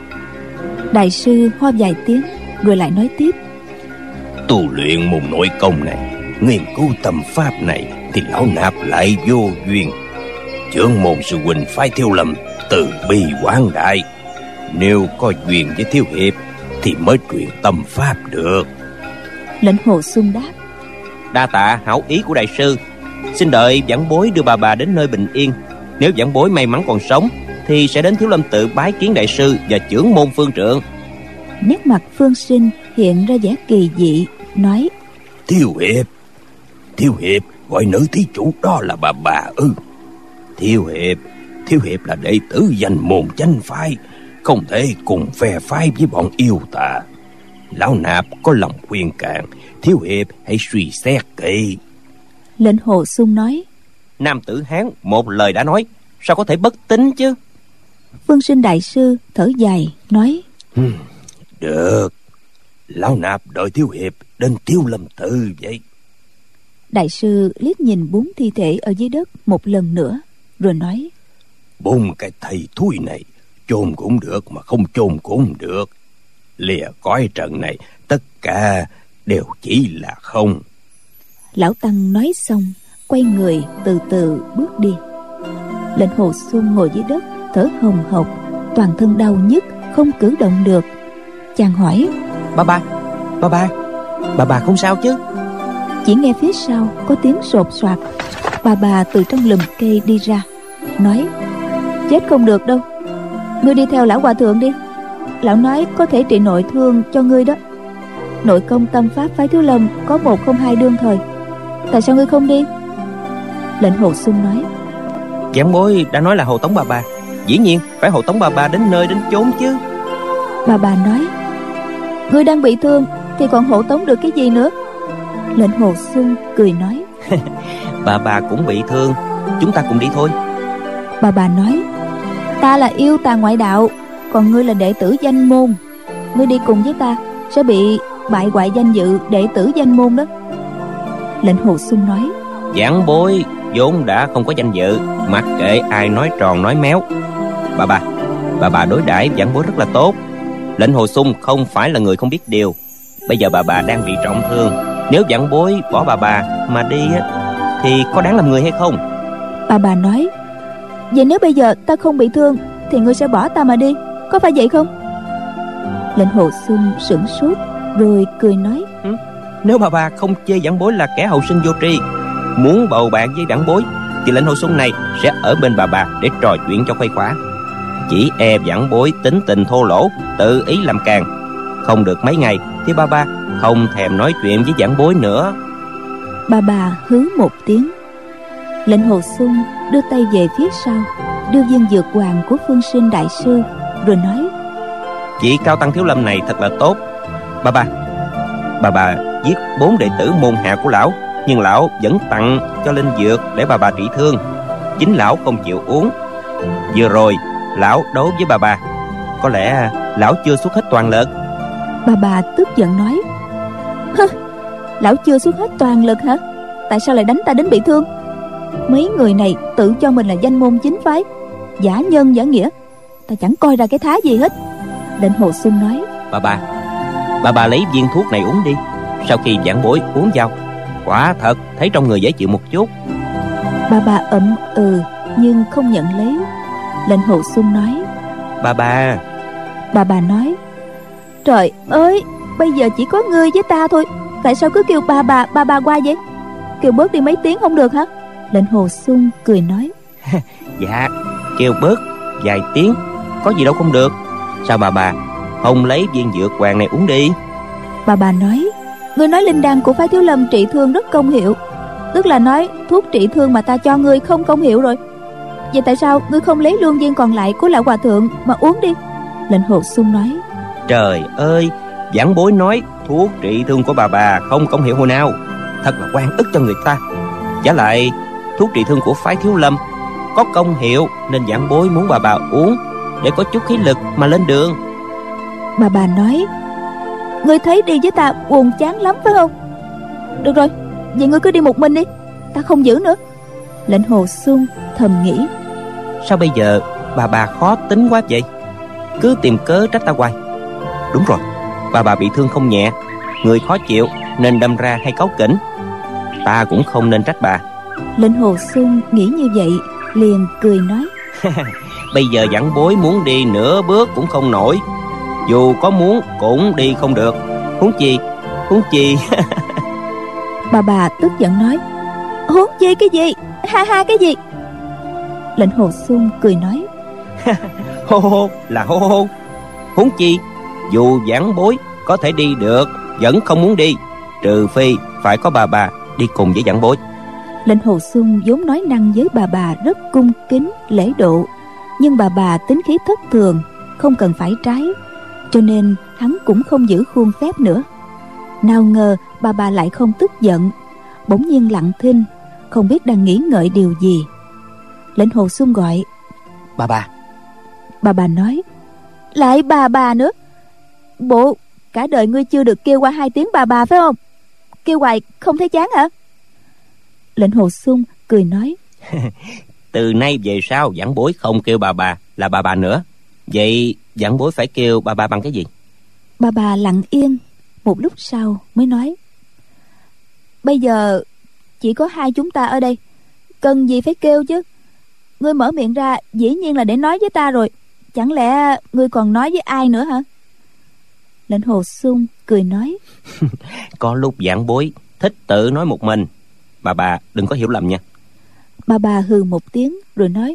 Speaker 2: Đại sư ho vài tiếng rồi lại nói tiếp:
Speaker 3: Tu luyện môn nội công này, nghiên cứu tâm pháp này thì lão nạp lại vô duyên. Trưởng môn sư huynh phái Thiếu Lâm từ bi quảng đại, nếu có duyên với thiếu hiệp thì mới truyền tâm pháp được.
Speaker 2: Lệnh Hồ Xuân đáp:
Speaker 5: Đa tạ hảo ý của đại sư. Xin đợi vãn bối đưa bà bà đến nơi bình yên. Nếu vãn bối may mắn còn sống thì sẽ đến Thiếu Lâm tự bái kiến đại sư và trưởng môn Phương Trượng.
Speaker 2: Nét mặt Phương Sinh hiện ra vẻ kỳ dị, nói:
Speaker 3: Thiếu hiệp, thiếu hiệp gọi nữ thí chủ đó là bà bà ư? Thiếu hiệp, thiếu hiệp là đệ tử danh môn chánh phái, không thể cùng phe phái với bọn yêu tà. Lão nạp có lòng khuyên can, thiếu hiệp hãy suy xét kỹ.
Speaker 2: Lệnh Hồ Xuân nói:
Speaker 5: Nam tử Hán một lời đã nói, sao có thể bất tín chứ?
Speaker 2: Phương Sinh đại sư thở dài nói:
Speaker 3: hmm, Được, lão nạp đợi thiếu hiệp đến Thiếu Lâm tự vậy.
Speaker 2: Đại sư liếc nhìn bốn thi thể ở dưới đất một lần nữa, rồi nói:
Speaker 3: Bốn cái thầy thui này chôn cũng được mà không chôn cũng được. Lìa cõi trần này tất cả đều chỉ là không.
Speaker 2: Lão Tăng nói xong, quay người từ từ bước đi. Lệnh Hồ Xuân ngồi dưới đất thở hồng hộc, toàn thân đau nhức, không cử động được. Chàng hỏi:
Speaker 5: Bà bà, bà bà, bà bà không sao chứ?
Speaker 2: Chỉ nghe phía sau có tiếng sột soạt. Bà bà từ trong lùm cây đi ra, nói: Chết không được đâu, ngươi đi theo lão hòa thượng đi. Lão nói có thể trị nội thương cho ngươi đó. Nội công tâm pháp phái Thiếu Lâm có một không hai đương thời, tại sao ngươi không đi? Lệnh Hồ Xuân nói:
Speaker 5: Vãn bối đã nói là hộ tống bà bà, dĩ nhiên phải hộ tống bà bà đến nơi đến chốn chứ.
Speaker 2: Bà bà nói: Ngươi đang bị thương thì còn hộ tống được cái gì nữa? Lệnh Hồ Xuân cười nói:
Speaker 5: Bà bà cũng bị thương, chúng ta cùng đi thôi.
Speaker 2: Bà bà nói: Ta là yêu tà ngoại đạo, còn ngươi là đệ tử danh môn. Ngươi đi cùng với ta sẽ bị bại hoại danh dự đệ tử danh môn đó. Lệnh Hồ Xuân nói:
Speaker 5: Vãn bối vốn đã không có danh dự, mặc kệ ai nói tròn nói méo. Bà bà, bà bà đối đãi vãn bối rất là tốt. Lệnh Hồ Xuân không phải là người không biết điều. Bây giờ bà bà đang bị trọng thương, nếu vãn bối bỏ bà bà mà đi thì có đáng làm người hay không?
Speaker 2: Bà bà nói: Vậy nếu bây giờ ta không bị thương thì ngươi sẽ bỏ ta mà đi, có phải vậy không? Lệnh Hồ Xuân sửng sốt rồi cười nói:
Speaker 5: ừ, Nếu bà bà không chê vãn bối là kẻ hậu sinh vô tri, muốn bầu bạn với vãn bối, thì lệnh Hồ Xuân này sẽ ở bên bà bà để trò chuyện cho khuây khỏa. Chỉ e vãn bối tính tình thô lỗ, tự ý làm càng, không được mấy ngày thì bà bà không thèm nói chuyện với vãn bối nữa.
Speaker 2: Bà bà hứ một tiếng. Lệnh Hồ Xuân đưa tay về phía sau, đưa viên dược hoàng của Phương Sinh đại sư, rồi nói:
Speaker 5: Vị cao tăng Thiếu Lâm này thật là tốt. Bà bà, bà bà giết bốn đệ tử môn hạ của lão, nhưng lão vẫn tặng cho linh dược để bà bà trị thương. Chính lão không chịu uống. Vừa rồi lão đấu với bà bà, có lẽ lão chưa xuất hết toàn lực.
Speaker 2: Bà bà tức giận nói: Hơ, lão chưa xuất hết toàn lực hả? Tại sao lại đánh ta đến bị thương? Mấy người này tự cho mình là danh môn chính phái, giả nhân giả nghĩa, ta chẳng coi ra cái thá gì hết. Lệnh Hồ Xuân nói:
Speaker 5: Bà bà, bà bà lấy viên thuốc này uống đi. Sau khi vãn bối uống vào, quả thật thấy trong người dễ chịu một chút.
Speaker 2: Bà bà ậm ừ nhưng không nhận lấy. Lệnh Hồ Xuân nói:
Speaker 5: Bà bà.
Speaker 2: Bà bà nói: Trời ơi, bây giờ chỉ có ngươi với ta thôi, tại sao cứ kêu bà bà bà bà qua vậy? Kêu bớt đi mấy tiếng không được hả? Lệnh Hồ Xuân cười nói:
Speaker 5: Dạ, kêu bớt vài tiếng có gì đâu không được. Sao bà bà không lấy viên dược hoàng này uống đi?
Speaker 2: Bà bà nói: Ngươi nói linh đan của phái Thiếu Lâm trị thương rất công hiệu, tức là nói thuốc trị thương mà ta cho ngươi không công hiệu rồi. Vậy tại sao ngươi không lấy lương viên còn lại của lão hòa thượng mà uống đi? Lệnh Hồ Xuân nói:
Speaker 5: Trời ơi, vãn bối nói thuốc trị thương của bà bà không công hiệu hồi nào. Thật là oan ức cho người ta. Giả lại thuốc trị thương của phái Thiếu Lâm có công hiệu, nên vãn bối muốn bà bà uống để có chút khí lực mà lên đường.
Speaker 2: Bà bà nói: Ngươi thấy đi với ta buồn chán lắm phải không? Được rồi, vậy ngươi cứ đi một mình đi, ta không giữ nữa. Lệnh Hồ Xuân thầm nghĩ:
Speaker 5: Sao bây giờ bà bà khó tính quá vậy? Cứ tìm cớ trách ta hoài. Đúng rồi, bà bà bị thương không nhẹ, người khó chịu nên đâm ra hay cáu kỉnh. Ta cũng không nên trách bà.
Speaker 2: Lệnh Hồ Xuân nghĩ như vậy liền cười nói:
Speaker 5: Bây giờ vãn bối muốn đi nửa bước cũng không nổi, dù có muốn cũng đi không được. Huống chi Huống chi
Speaker 2: Bà bà tức giận nói: Huống chi cái gì? Ha ha cái gì? Lệnh Hồ Xuân cười nói:
Speaker 5: Hô hô là hô hô. Huống chi dù vãn bối có thể đi được, vẫn không muốn đi, trừ phi phải có bà bà đi cùng với vãn bối.
Speaker 2: Lệnh Hồ Xuân vốn nói năng với bà bà rất cung kính lễ độ, nhưng bà bà tính khí thất thường, không cần phải trái, cho nên hắn cũng không giữ khuôn phép nữa. Nào ngờ bà bà lại không tức giận, bỗng nhiên lặng thinh, không biết đang nghĩ ngợi điều gì. Lệnh Hồ Xuân gọi:
Speaker 5: Bà bà.
Speaker 2: Bà bà nói: Lại bà bà nữa? Bộ cả đời ngươi chưa được kêu qua hai tiếng bà bà phải không? Kêu hoài không thấy chán hả? Lệnh Hồ Xuân cười nói:
Speaker 5: Từ nay về sau vãn bối không kêu bà bà là bà bà nữa. Vậy vãn bối phải kêu bà bà bằng cái gì?
Speaker 2: Bà bà lặng yên một lúc sau mới nói: Bây giờ chỉ có hai chúng ta ở đây, cần gì phải kêu chứ? Ngươi mở miệng ra dĩ nhiên là để nói với ta rồi, chẳng lẽ ngươi còn nói với ai nữa hả? Lệnh Hồ Xuân cười nói:
Speaker 5: Có lúc vãn bối thích tự nói một mình, bà bà đừng có hiểu lầm nha.
Speaker 2: Bà bà hừ một tiếng rồi nói: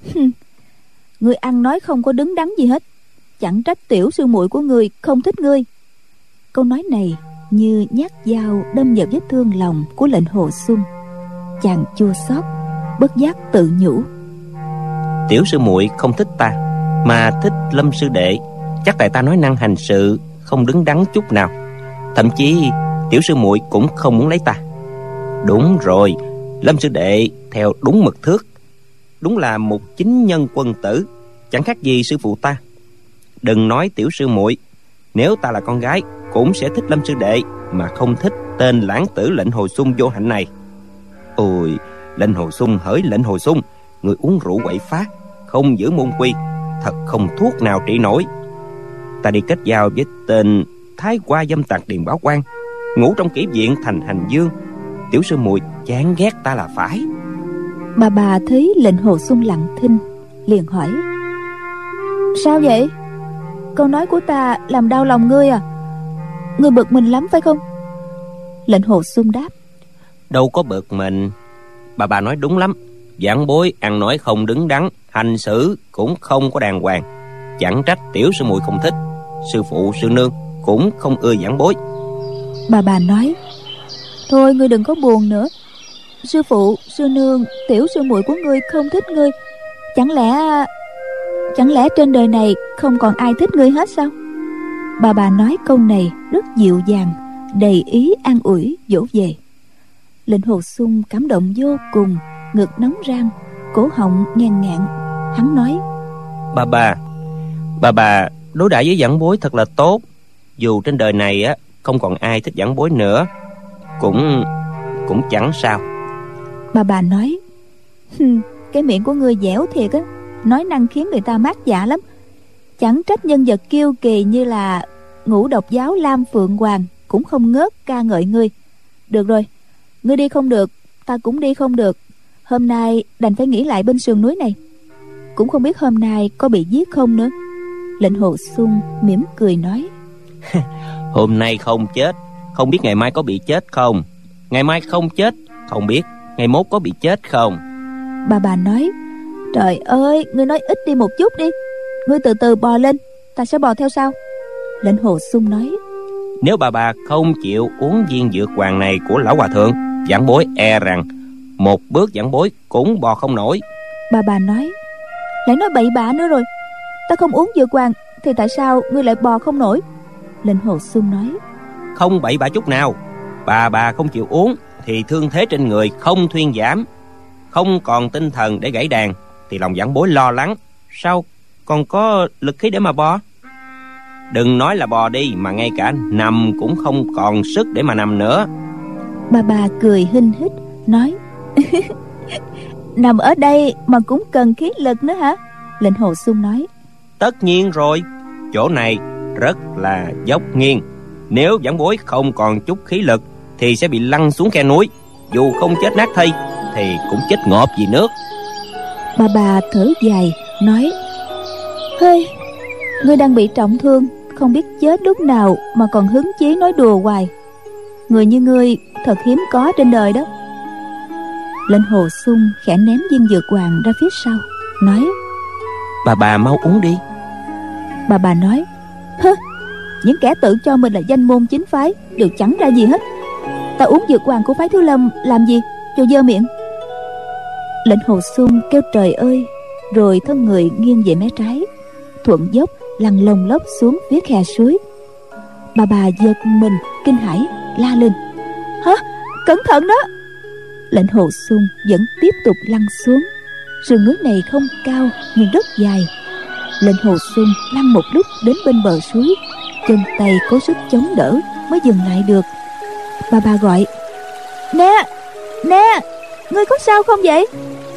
Speaker 2: Ngươi ăn nói không có đứng đắn gì hết, chẳng trách tiểu sư muội của ngươi không thích ngươi. Câu nói này như nhát dao đâm vào vết thương lòng của Lệnh Hồ Xuân. Chàng chua xót, bất giác tự nhủ:
Speaker 5: Tiểu sư muội không thích ta, mà thích Lâm sư đệ, chắc tại ta nói năng hành sự không đứng đắn chút nào. Thậm chí tiểu sư muội cũng không muốn lấy ta. Đúng rồi, Lâm sư đệ theo đúng mực thước, đúng là một chính nhân quân tử, chẳng khác gì sư phụ ta. Đừng nói tiểu sư muội, nếu ta là con gái cũng sẽ thích Lâm sư đệ, mà không thích tên lãng tử Lệnh Hồ Xuân vô hạnh này. Ôi, Lệnh Hồ Xuân hỡi Lệnh Hồ Xuân, người uống rượu quậy phá, không giữ môn quy, thật không thuốc nào trị nổi. Ta đi kết giao với tên Thái Qua dâm tặc Điền Bảo Quang, ngủ trong kỹ viện thành Hành Dương, tiểu sư muội chán ghét ta là phải.
Speaker 2: Bà bà thấy Lệnh Hồ Xuân lặng thinh, liền hỏi: Sao vậy? Câu nói của ta làm đau lòng ngươi à? Ngươi bực mình lắm phải không? Lệnh Hồ Xuân đáp:
Speaker 5: Đâu có bực mình, bà bà nói đúng lắm. Vãn bối ăn nói không đứng đắn, hành xử cũng không có đàng hoàng, chẳng trách tiểu sư muội không thích. Sư phụ sư nương cũng không ưa vãn bối.
Speaker 2: Bà bà nói: Thôi ngươi đừng có buồn nữa. Sư phụ sư nương tiểu sư muội của ngươi không thích ngươi, chẳng lẽ chẳng lẽ trên đời này không còn ai thích ngươi hết sao? Bà bà nói câu này rất dịu dàng, đầy ý an ủi dỗ về. Lệnh Hồ Xuân cảm động vô cùng, ngực nóng rang, cổ họng ngàn ngạn. Hắn nói:
Speaker 5: Bà bà, bà bà đối đãi với vãn bối thật là tốt. Dù trên đời này á không còn ai thích giảng bối nữa, Cũng Cũng chẳng sao.
Speaker 2: Bà bà nói: cái miệng của ngươi dẻo thiệt á, nói năng khiến người ta mát dạ lắm. Chẳng trách nhân vật kiêu kỳ như là Ngũ Độc Giáo Lam Phượng Hoàng cũng không ngớt ca ngợi ngươi. Được rồi, ngươi đi không được, ta cũng đi không được. Hôm nay đành phải nghỉ lại bên sườn núi này. Cũng không biết hôm nay có bị giết không nữa. Lệnh Hồ Xuân mỉm cười nói:
Speaker 5: Hôm nay không chết, không biết ngày mai có bị chết không. Ngày mai không chết, không biết ngày mốt có bị chết không.
Speaker 2: Bà bà nói: Trời ơi, ngươi nói ít đi một chút đi. Ngươi từ từ bò lên, ta sẽ bò theo sau. Lệnh Hồ Xuân nói:
Speaker 5: Nếu bà bà không chịu uống viên dược hoàng này của lão hòa thượng, giảng bối e rằng một bước giảng bối cũng bò không nổi.
Speaker 2: Bà bà nói: Lại nói bậy bạ nữa rồi. Ta không uống dược hoàng thì tại sao ngươi lại bò không nổi? Lệnh Hồ Xuân nói:
Speaker 5: Không bậy bạ chút nào. Bà bà không chịu uống thì thương thế trên người không thuyên giảm, không còn tinh thần để gãy đàn, thì lòng giảng bối lo lắng, sao còn có lực khí để mà bò. Đừng nói là bò đi, mà ngay cả nằm cũng không còn sức để mà nằm nữa.
Speaker 2: Bà bà cười hinh hít nói: Nằm ở đây mà cũng cần khí lực nữa hả? Lệnh Hồ Xuân nói:
Speaker 5: Tất nhiên rồi, chỗ này rất là dốc nghiêng. Nếu giảng bối không còn chút khí lực thì sẽ bị lăn xuống khe núi. Dù không chết nát thây thì cũng chết ngộp vì nước.
Speaker 2: Bà bà thở dài nói: Hơi, ngươi đang bị trọng thương, không biết chết lúc nào mà còn hứng chí nói đùa hoài. Người như ngươi thật hiếm có trên đời đó. Lệnh Hồ Xuân khẽ ném viên dược hoàng ra phía sau, nói:
Speaker 5: Bà bà mau uống đi.
Speaker 2: Bà bà nói: Hơ, những kẻ tự cho mình là danh môn chính phái đều chẳng ra gì hết. Ta uống dược hoàng của phái Thiếu Lâm làm gì cho dơ miệng. Lệnh Hồ Xuân kêu trời ơi, rồi thân người nghiêng về mé trái, thuận dốc lăn lông lốc xuống phía khe suối. Bà bà giật mình kinh hãi la lên: Hả, cẩn thận đó. Lệnh Hồ Xuân vẫn tiếp tục lăn xuống. Sườn núi này không cao nhưng rất dài. Lệnh Hồ Xuân lăn một lúc đến bên bờ suối, chân tay cố sức chống đỡ mới dừng lại được. Bà bà gọi: Nè, nè, ngươi có sao không vậy?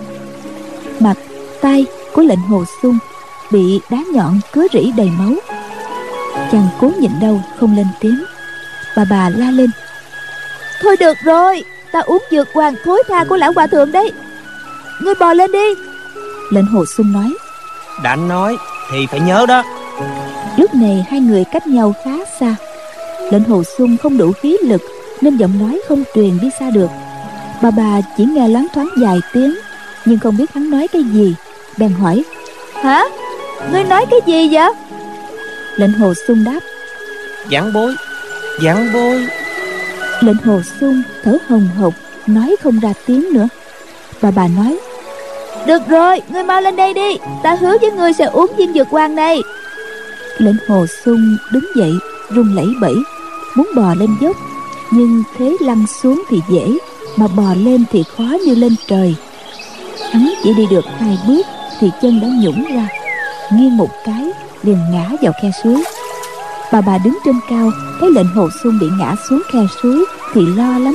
Speaker 2: Mặt, tay của Lệnh Hồ Xuân bị đá nhọn cứa rỉ đầy máu. Chàng cố nhịn đau không lên tiếng. Bà bà la lên: Thôi được rồi, ta uống dược hoàng thối tha của lão hòa thượng đấy. Ngươi bò lên đi. Lệnh Hồ Xuân nói:
Speaker 5: Đã nói thì phải nhớ đó.
Speaker 2: Lúc này hai người cách nhau khá xa. Lệnh Hồ Xuân không đủ khí lực nên giọng nói không truyền đi xa được. Bà bà chỉ nghe loáng thoáng vài tiếng, nhưng không biết hắn nói cái gì, bèn hỏi: Hả? Ngươi nói cái gì vậy? Lệnh Hồ Xuân đáp:
Speaker 5: Giảng bối, giảng bối.
Speaker 2: Lệnh Hồ Xuân thở hồng hộc, nói không ra tiếng nữa. Bà bà nói: Được rồi, ngươi mau lên đây đi, ta hứa với ngươi sẽ uống viên dược hoàng này. Lệnh Hồ Xuân đứng dậy run lẩy bẩy, muốn bò lên dốc, nhưng thế lăn xuống thì dễ, mà bò lên thì khó như lên trời. Hắn chỉ đi được hai bước thì chân đã nhũn ra, nghiêng một cái liền ngã vào khe suối. Bà bà đứng trên cao thấy Lệnh Hồ Xuân bị ngã xuống khe suối thì lo lắm.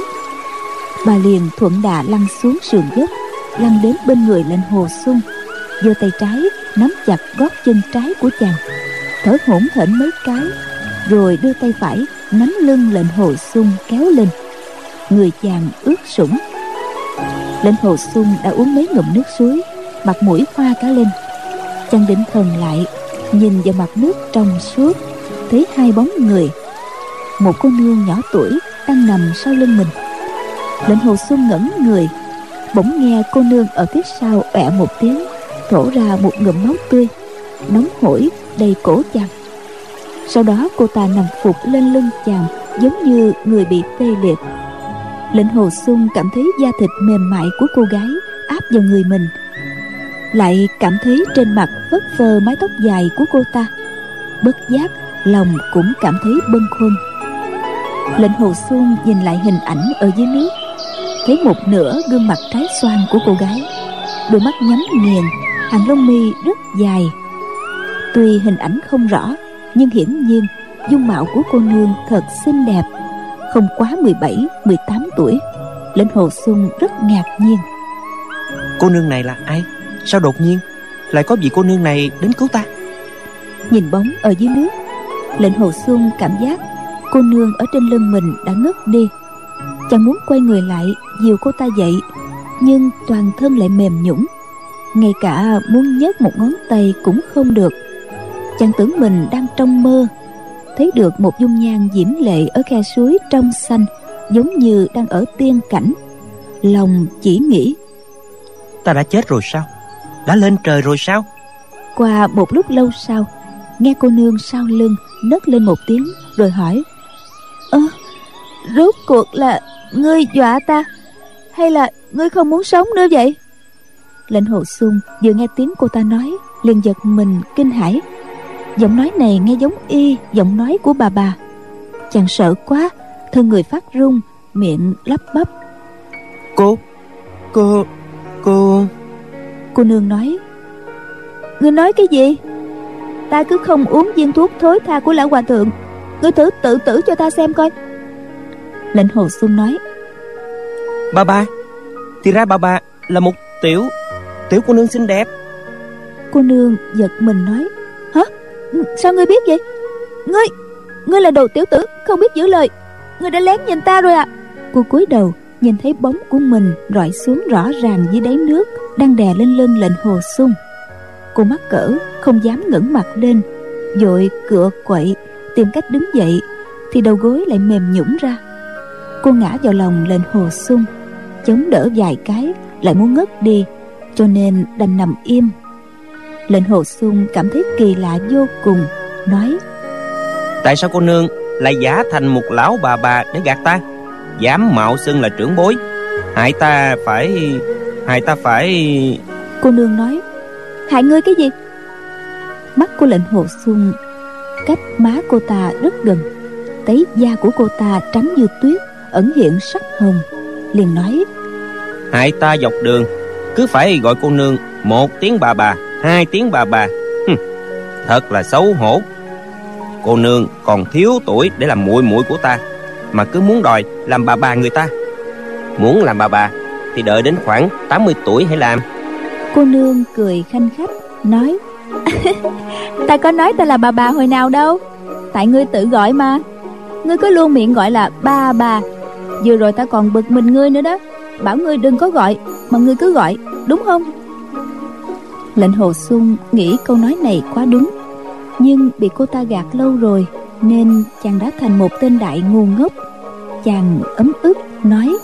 Speaker 2: Bà liền thuận đà lăn xuống sườn dốc, lăn đến bên người Lệnh Hồ Xuân, giơ tay trái nắm chặt gót chân trái của chàng, thở hổn hển mấy cái, rồi đưa tay phải nắm lưng Lệnh Hồ Xuân kéo lên. Người chàng ướt sũng. Lệnh Hồ Xuân đã uống mấy ngụm nước suối, mặt mũi hoa cả lên. Chàng định thần lại, nhìn vào mặt nước trong suốt, thấy hai bóng người. Một cô nương nhỏ tuổi đang nằm sau lưng mình. Lệnh Hồ Xuân ngẩn người, bỗng nghe cô nương ở phía sau ọe một tiếng, thổ ra một ngụm máu tươi, nóng hổi đầy cổ chàng. Sau đó cô ta nằm phục lên lưng chàng, giống như người bị tê liệt. Lệnh Hồ Xuân cảm thấy da thịt mềm mại của cô gái áp vào người mình, lại cảm thấy trên mặt phất phơ mái tóc dài của cô ta. Bất giác lòng cũng cảm thấy bâng khuâng. Lệnh Hồ Xuân nhìn lại hình ảnh ở dưới nước, thấy một nửa gương mặt trái xoan của cô gái, đôi mắt nhắm nghiền, hàng lông mi rất dài. Tuy hình ảnh không rõ, nhưng hiển nhiên dung mạo của cô nương thật xinh đẹp, không quá mười bảy, mười tám tuổi. Lệnh Hồ Xuân rất ngạc nhiên.
Speaker 5: Cô nương này là ai? Sao đột nhiên lại có vị cô nương này đến cứu ta?
Speaker 2: Nhìn bóng ở dưới nước, Lệnh Hồ Xuân cảm giác cô nương ở trên lưng mình đã ngất đi. Chàng muốn quay người lại dìu cô ta dậy, nhưng toàn thân lại mềm nhũn, ngay cả muốn nhấc một ngón tay cũng không được. Chàng tưởng mình đang trong mơ, thấy được một dung nhan diễm lệ ở khe suối trong xanh, giống như đang ở tiên cảnh. Lòng chỉ nghĩ,
Speaker 5: ta đã chết rồi sao? Đã lên trời rồi sao?
Speaker 2: Qua một lúc lâu sau, nghe cô nương sau lưng nấc lên một tiếng rồi hỏi: Ơ, rốt cuộc là ngươi dọa ta, hay là ngươi không muốn sống nữa vậy? Lệnh Hồ Xuân vừa nghe tiếng cô ta nói liền giật mình kinh hãi. Giọng nói này nghe giống y giọng nói của bà bà. Chàng sợ quá, thân người phát run, miệng lắp bắp:
Speaker 5: Cô, cô, cô...
Speaker 2: Cô nương nói: Ngươi nói cái gì? Ta cứ không uống viên thuốc thối tha của lão hòa thượng, ngươi thử tự tử cho ta xem coi. Lệnh Hồ Xuân nói:
Speaker 5: Bà bà, thì ra bà bà là một tiểu tiểu cô nương xinh đẹp.
Speaker 2: Cô nương giật mình nói: Hả? Sao ngươi biết vậy? Ngươi, ngươi là đồ tiểu tử không biết giữ lời, ngươi đã lén nhìn ta rồi à? Cô cúi đầu nhìn thấy bóng của mình rọi xuống rõ ràng dưới đáy nước, đang đè lên lưng Lệnh Hồ Xuân. Cô mắc cỡ không dám ngẩng mặt lên, vội cựa quậy tìm cách đứng dậy, thì đầu gối lại mềm nhũn ra. Cô ngã vào lòng Lệnh Hồ Xuân, chống đỡ vài cái lại muốn ngất đi, cho nên đành nằm im. Lệnh Hồ Xuân cảm thấy kỳ lạ vô cùng, nói:
Speaker 5: Tại sao cô nương lại giả thành một lão bà bà để gạt ta, dám mạo xưng là trưởng bối, hại ta phải hại ta phải
Speaker 2: Cô nương nói: Hại ngươi cái gì? Mắt của Lệnh Hồ Xuân cách má cô ta rất gần, thấy da của cô ta trắng như tuyết, ẩn hiện sắc hồng, liền nói:
Speaker 5: Hại ta dọc đường cứ phải gọi cô nương một tiếng bà bà, hai tiếng bà bà. Hừm, thật là xấu hổ. Cô nương còn thiếu tuổi để làm muội muội của ta, mà cứ muốn đòi làm bà bà người ta. Muốn làm bà bà thì đợi đến khoảng tám mươi tuổi hãy làm.
Speaker 2: Cô nương cười khanh khách nói: Ta có nói ta là bà bà hồi nào đâu, tại ngươi tự gọi mà. Ngươi cứ luôn miệng gọi là ba bà. Vừa rồi ta còn bực mình ngươi nữa đó, bảo ngươi đừng có gọi, mà ngươi cứ gọi, đúng không? Lệnh Hồ Xuân nghĩ câu nói này quá đúng, nhưng bị cô ta gạt lâu rồi, nên chàng đã thành một tên đại ngu ngốc. Chàng ấm ức nói: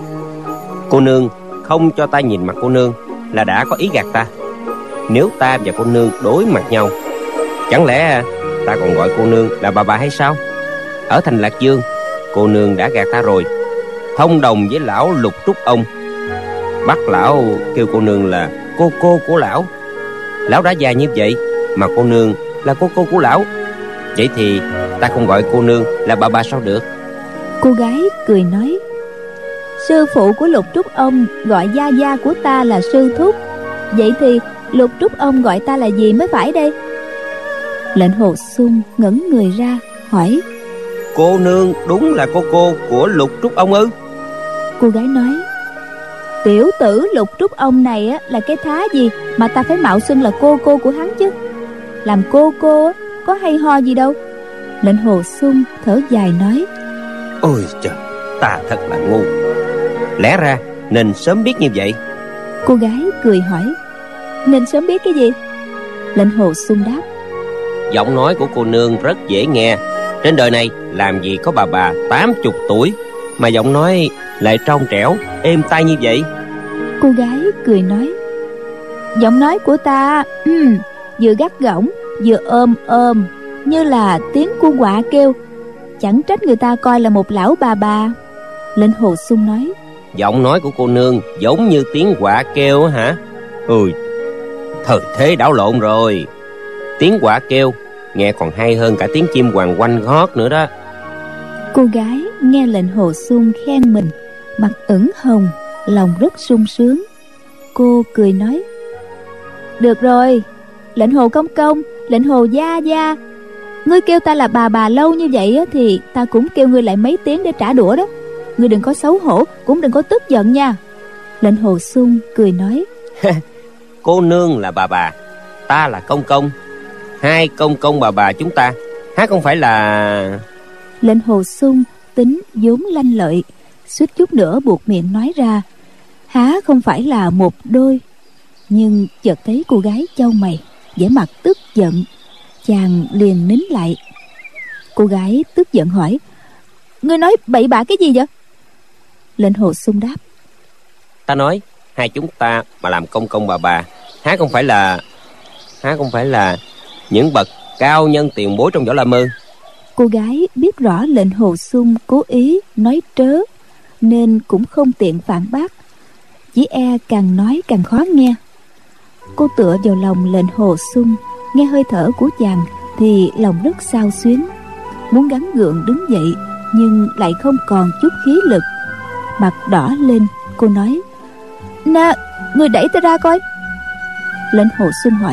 Speaker 5: Cô nương không cho ta nhìn mặt cô nương là đã có ý gạt ta. Nếu ta và cô nương đối mặt nhau, chẳng lẽ ta còn gọi cô nương là bà bà hay sao? Ở thành Lạc Dương, cô nương đã gạt ta rồi, thông đồng với lão Lục Trúc ông, bắt lão kêu cô nương là cô cô của lão. Lão đã già như vậy mà cô nương là cô cô của lão, vậy thì ta không gọi cô nương là bà bà sao được?
Speaker 2: Cô gái cười nói: Sư phụ của Lục Trúc ông gọi gia gia của ta là sư thúc, vậy thì Lục Trúc ông gọi ta là gì mới phải đây? Lệnh Hồ Xuân ngẩn người ra hỏi:
Speaker 5: Cô nương đúng là cô cô của Lục Trúc ông ư?
Speaker 2: Cô gái nói: Tiểu tử Lục Trúc ông này á, là cái thá gì mà ta phải mạo xưng là cô cô của hắn chứ? Làm cô cô á, có hay ho gì đâu. Lệnh Hồ Xuân thở dài nói:
Speaker 5: Ôi trời, ta thật là ngu, lẽ ra nên sớm biết như vậy.
Speaker 2: Cô gái cười hỏi: Nên sớm biết cái gì? Lệnh Hồ Xuân đáp:
Speaker 5: Giọng nói của cô nương rất dễ nghe. Trên đời này làm gì có bà bà tám chục tuổi mà giọng nói lại trong trẻo êm tai như vậy.
Speaker 2: Cô gái cười nói: Giọng nói của ta um, vừa gắt gỏng vừa ôm ôm, như là tiếng của quạ kêu, chẳng trách người ta coi là một lão bà bà. Lệnh Hồ Xuân nói:
Speaker 5: Giọng nói của cô nương giống như tiếng quạ kêu hả? Ôi, thời thế đảo lộn rồi. Tiếng quạ kêu nghe còn hay hơn cả tiếng chim hoàng oanh hót nữa đó.
Speaker 2: Cô gái nghe Lệnh Hồ Xuân khen mình, mặt ửng hồng, lòng rất sung sướng. Cô cười nói: Được rồi, Lệnh Hồ công công, Lệnh Hồ gia gia, Ngươi kêu ta là bà bà lâu như vậy á, thì ta cũng kêu ngươi lại mấy tiếng để trả đũa đó. Ngươi đừng có xấu hổ, cũng đừng có tức giận nha. Lệnh Hồ Xuân cười nói:
Speaker 5: Cô nương là bà bà, ta là công công. Hai công công bà bà chúng ta há không phải là...
Speaker 2: Lệnh Hồ Xuân tính vốn lanh lợi, suýt chút nữa buộc miệng nói ra há không phải là một đôi. Nhưng chợt thấy cô gái chau mày, vẻ mặt tức giận, chàng liền nín lại. Cô gái tức giận hỏi: Ngươi nói bậy bạ cái gì vậy? Lệnh Hồ Xuân đáp:
Speaker 5: Ta nói hai chúng ta mà làm công công bà bà há không phải là há không phải là những bậc cao nhân tiền bối trong Võ Lâm ư?
Speaker 2: Cô gái biết rõ Lệnh Hồ Xuân cố ý nói trớ, nên cũng không tiện phản bác, chỉ e càng nói càng khó nghe. Cô tựa vào lòng Lệnh Hồ Xuân, nghe hơi thở của chàng thì lòng rất xao xuyến, muốn gắng gượng đứng dậy nhưng lại không còn chút khí lực. Mặt đỏ lên, cô nói: Nè, người đẩy ta ra coi. Lệnh Hồ Xuân hỏi: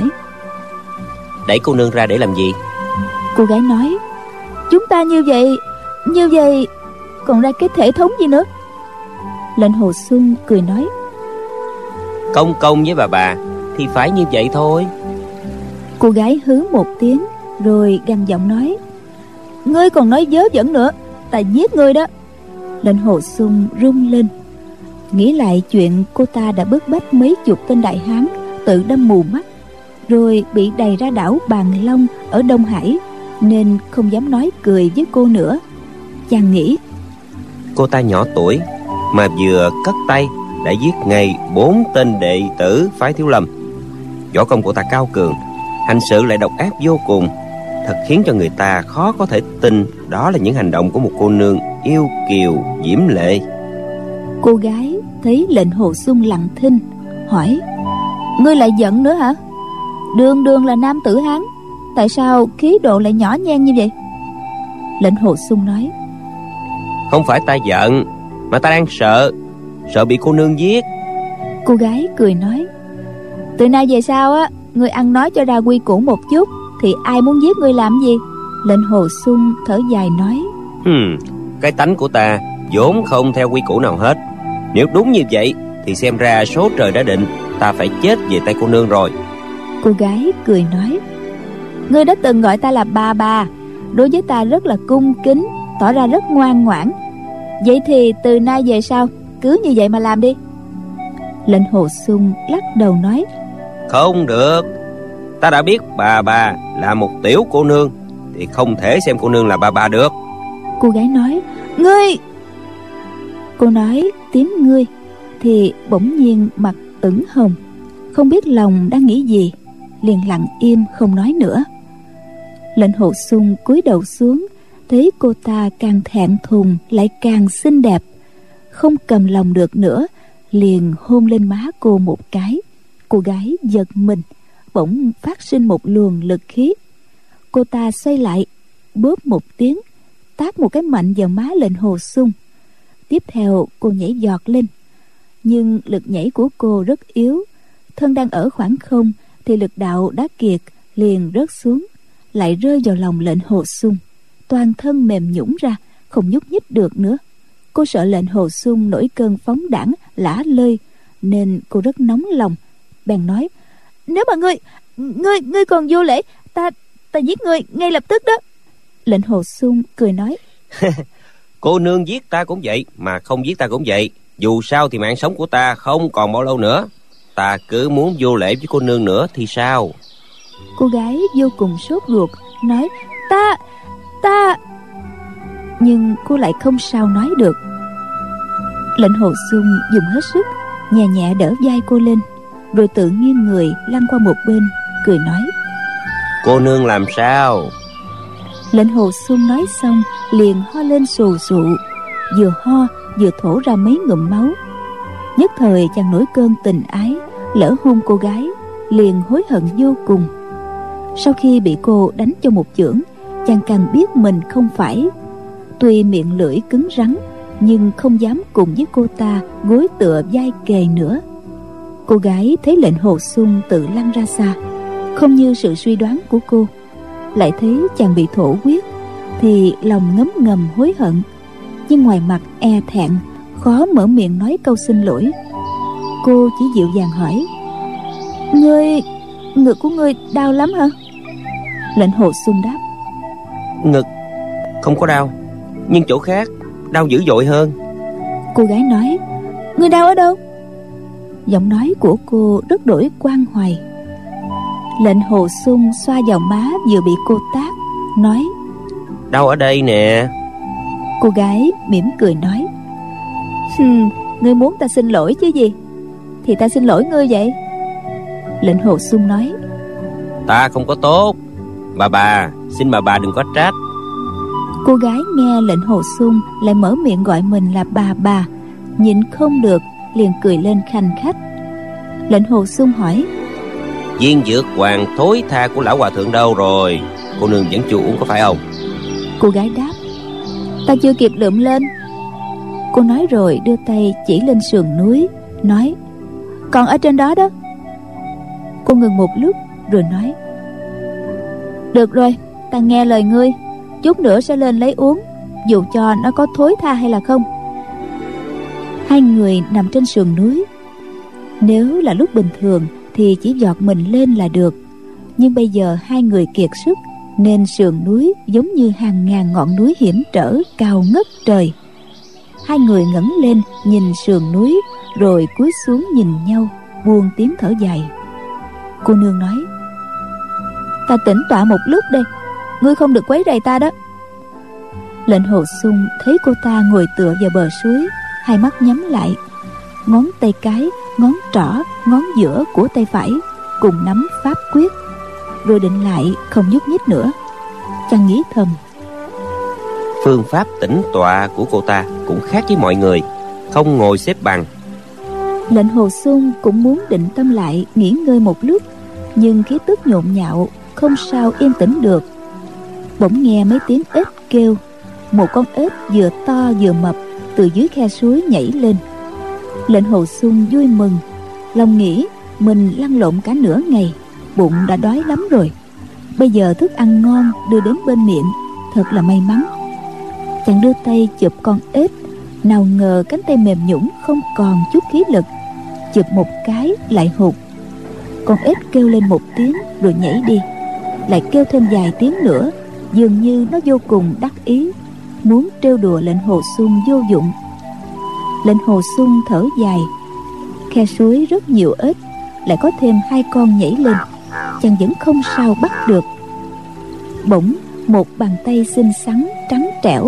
Speaker 5: Đẩy cô nương ra để làm gì?
Speaker 2: Cô gái nói: Chúng ta như vậy, như vậy còn ra cái thể thống gì nữa? Lệnh Hồ Xuân cười nói:
Speaker 5: Công công với bà bà thì phải như vậy thôi.
Speaker 2: Cô gái hứ một tiếng rồi gằn giọng nói: Ngươi còn nói vớ vẩn nữa, ta giết ngươi đó. Lệnh Hồ Xuân run lên, nghĩ lại chuyện cô ta đã bức bách mấy chục tên đại hán tự đâm mù mắt, rồi bị đày ra đảo Bàn Long ở Đông Hải, nên không dám nói cười với cô nữa. Chàng nghĩ:
Speaker 5: Cô ta nhỏ tuổi mà vừa cất tay đã giết ngay bốn tên đệ tử phái Thiếu Lâm. Võ công của ta cao cường, hành sự lại độc ác vô cùng, thật khiến cho người ta khó có thể tin đó là những hành động của một cô nương yêu kiều diễm lệ.
Speaker 2: Cô gái thấy Lệnh Hồ Xuân lặng thinh, hỏi: Ngươi lại giận nữa hả? Đường đường là nam tử Hán, tại sao khí độ lại nhỏ nhen như vậy? Lệnh Hồ Xuân nói:
Speaker 5: Không phải ta giận, mà ta đang sợ, sợ bị cô nương giết.
Speaker 2: Cô gái cười nói: Từ nay về sau á, ngươi ăn nói cho ra quy củ một chút, thì ai muốn giết ngươi làm gì? Lệnh Hồ Xuân thở dài nói:
Speaker 5: hmm, Cái tánh của ta vốn không theo quy củ nào hết. Nếu đúng như vậy thì xem ra số trời đã định, ta phải chết về tay cô nương rồi.
Speaker 2: Cô gái cười nói: Ngươi đã từng gọi ta là bà bà, đối với ta rất là cung kính, tỏ ra rất ngoan ngoãn. Vậy thì từ nay về sau cứ như vậy mà làm đi. Lệnh Hồ Xuân lắc đầu nói:
Speaker 5: Không được, ta đã biết bà bà là một tiểu cô nương thì không thể xem cô nương là bà bà được.
Speaker 2: Cô gái nói: Ngươi! Cô nói tiếng ngươi thì bỗng nhiên mặt ửng hồng, không biết lòng đang nghĩ gì, liền lặng im không nói nữa. Lệnh Hồ Xuân cúi đầu xuống, thấy cô ta càng thẹn thùng lại càng xinh đẹp, không cầm lòng được nữa, liền hôn lên má cô một cái. Cô gái giật mình, bỗng phát sinh một luồng lực khí. Cô ta xoay lại, bóp một tiếng, tát một cái mạnh vào má Lệnh Hồ Xuân. Tiếp theo cô nhảy giọt lên, nhưng lực nhảy của cô rất yếu, thân đang ở khoảng không thì lực đạo đã kiệt, liền rớt xuống, lại rơi vào lòng Lệnh Hồ Xuân. Toàn thân mềm nhũn ra, không nhúc nhích được nữa. Cô sợ Lệnh Hồ Xuân nổi cơn phóng đãng lả lơi, nên cô rất nóng lòng, bèn nói: Nếu mà ngươi ngươi ngươi còn vô lễ, ta ta giết ngươi ngay lập tức đó. Lệnh Hồ Xuân cười nói:
Speaker 5: Cô nương giết ta cũng vậy, mà không giết ta cũng vậy. Dù sao thì mạng sống của ta không còn bao lâu nữa. Ta cứ muốn vô lễ với cô nương nữa thì sao?
Speaker 2: Cô gái vô cùng sốt ruột, nói: Ta, ta... Nhưng cô lại không sao nói được. Lệnh Hồ Xuân dùng hết sức, nhẹ nhẹ đỡ vai cô lên, rồi tự nghiêng người lăn qua một bên, cười nói:
Speaker 5: Cô nương làm sao?
Speaker 2: Lệnh Hồ Xuân nói xong liền ho lên sù sụ, vừa ho vừa thổ ra mấy ngụm máu. Nhất thời chàng nổi cơn tình ái, lỡ hôn cô gái, liền hối hận vô cùng. Sau khi bị cô đánh cho một chưởng, chàng càng biết mình không phải. Tuy miệng lưỡi cứng rắn, nhưng không dám cùng với cô ta gối tựa vai kề nữa. Cô gái thấy Lệnh Hồ Xuân tự lăn ra xa, không như sự suy đoán của cô. lại thấy chàng bị thổ huyết thì lòng ngấm ngầm hối hận, nhưng ngoài mặt e thẹn, khó mở miệng nói câu xin lỗi. Cô chỉ dịu dàng hỏi: Ngươi, ngực của ngươi đau lắm hả? Lệnh Hồ Xuân đáp:
Speaker 5: Ngực không có đau, nhưng chỗ khác đau dữ dội hơn.
Speaker 2: Cô gái nói: Ngươi đau ở đâu? Giọng nói của cô rất đổi quan hoài. Lệnh Hồ Xuân xoa vào má vừa bị cô tát, nói:
Speaker 5: Đau ở đây nè.
Speaker 2: Cô gái mỉm cười nói: Hừm, ngươi muốn ta xin lỗi chứ gì? Thì ta xin lỗi ngươi vậy. Lệnh Hồ Xuân nói:
Speaker 5: Ta không có tốt. Bà bà, xin bà bà đừng có trách.
Speaker 2: Cô gái nghe lệnh Hồ Xuân lại mở miệng gọi mình là bà bà, nhịn không được liền cười lên khanh khách. Lệnh Hồ Xuân hỏi:
Speaker 5: Viên dược hoàng thối tha của lão hòa thượng đâu rồi? Cô nương vẫn chưa uống có phải không?
Speaker 2: Cô gái đáp: Ta chưa kịp lượm lên. Cô nói rồi đưa tay chỉ lên sườn núi, nói: Còn ở trên đó đó. Cô ngừng một lúc rồi nói: Được rồi, ta nghe lời ngươi, chút nữa sẽ lên lấy uống, dù cho nó có thối tha hay là không. Hai người nằm trên sườn núi. Nếu là lúc bình thường thì chỉ giọt mình lên là được, nhưng bây giờ hai người kiệt sức, nên sườn núi giống như hàng ngàn ngọn núi hiểm trở cao ngất trời. Hai người ngẩng lên nhìn sườn núi, rồi cúi xuống nhìn nhau, buông tiếng thở dài. Cô nương nói: Ta tĩnh tọa một lúc đây, ngươi không được quấy rầy ta đó. Lệnh Hồ Xuân thấy cô ta ngồi tựa vào bờ suối, hai mắt nhắm lại, ngón tay cái, ngón trỏ, ngón giữa của tay phải cùng nắm pháp quyết, rồi định lại không nhúc nhích nữa. Chàng nghĩ thầm:
Speaker 5: Phương pháp tĩnh tọa của cô ta cũng khác với mọi người, không ngồi xếp bằng.
Speaker 2: Lệnh Hồ Xuân cũng muốn định tâm lại nghỉ ngơi một lúc, nhưng khí tức nhộn nhạo không sao yên tĩnh được. Bỗng nghe mấy tiếng ếch kêu. Một con ếch vừa to vừa mập từ dưới khe suối nhảy lên. Lệnh Hồ Xuân vui mừng, lòng nghĩ mình lăn lộn cả nửa ngày, bụng đã đói lắm rồi, bây giờ thức ăn ngon đưa đến bên miệng, thật là may mắn. Chàng đưa tay chụp con ếch, nào ngờ cánh tay mềm nhũn không còn chút khí lực, chụp một cái lại hụt. Con ếch kêu lên một tiếng rồi nhảy đi, lại kêu thêm vài tiếng nữa, dường như nó vô cùng đắc ý, muốn trêu đùa lệnh Hồ Xuân vô dụng. Lệnh Hồ Xuân thở dài. Khe suối rất nhiều ếch, lại có thêm hai con nhảy lên, chàng vẫn không sao bắt được. Bỗng một bàn tay xinh xắn trắng trẻo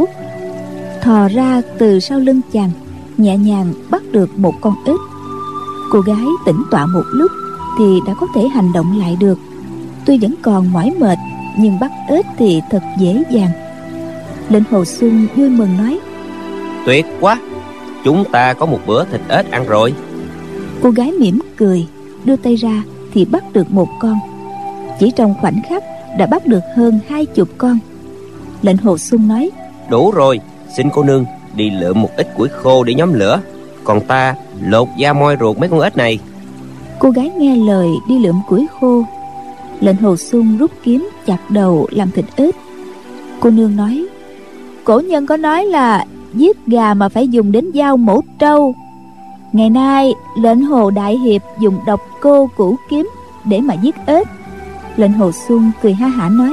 Speaker 2: thò ra từ sau lưng chàng, nhẹ nhàng bắt được một con ếch. Cô gái tĩnh tọa một lúc thì đã có thể hành động lại được. Tuy vẫn còn mỏi mệt, nhưng bắt ếch thì thật dễ dàng. Lệnh Hồ Xuân vui mừng nói:
Speaker 5: Tuyệt quá, chúng ta có một bữa thịt ếch ăn rồi.
Speaker 2: Cô gái mỉm cười, đưa tay ra thì bắt được một con. Chỉ trong khoảnh khắc đã bắt được hơn hai chục con. Lệnh Hồ Xuân nói:
Speaker 5: Đủ rồi, xin cô nương đi lượm một ít củi khô để nhóm lửa, còn ta lột da moi ruột mấy con ếch này.
Speaker 2: Cô gái nghe lời đi lượm củi khô. Lệnh Hồ Xuân rút kiếm chặt đầu làm thịt ếch. Cô nương nói: Cổ nhân có nói là giết gà mà phải dùng đến dao mổ trâu. Ngày nay lệnh Hồ Đại Hiệp dùng độc cô cửu kiếm để mà giết ếch. Lệnh Hồ Xuân cười ha hả nói: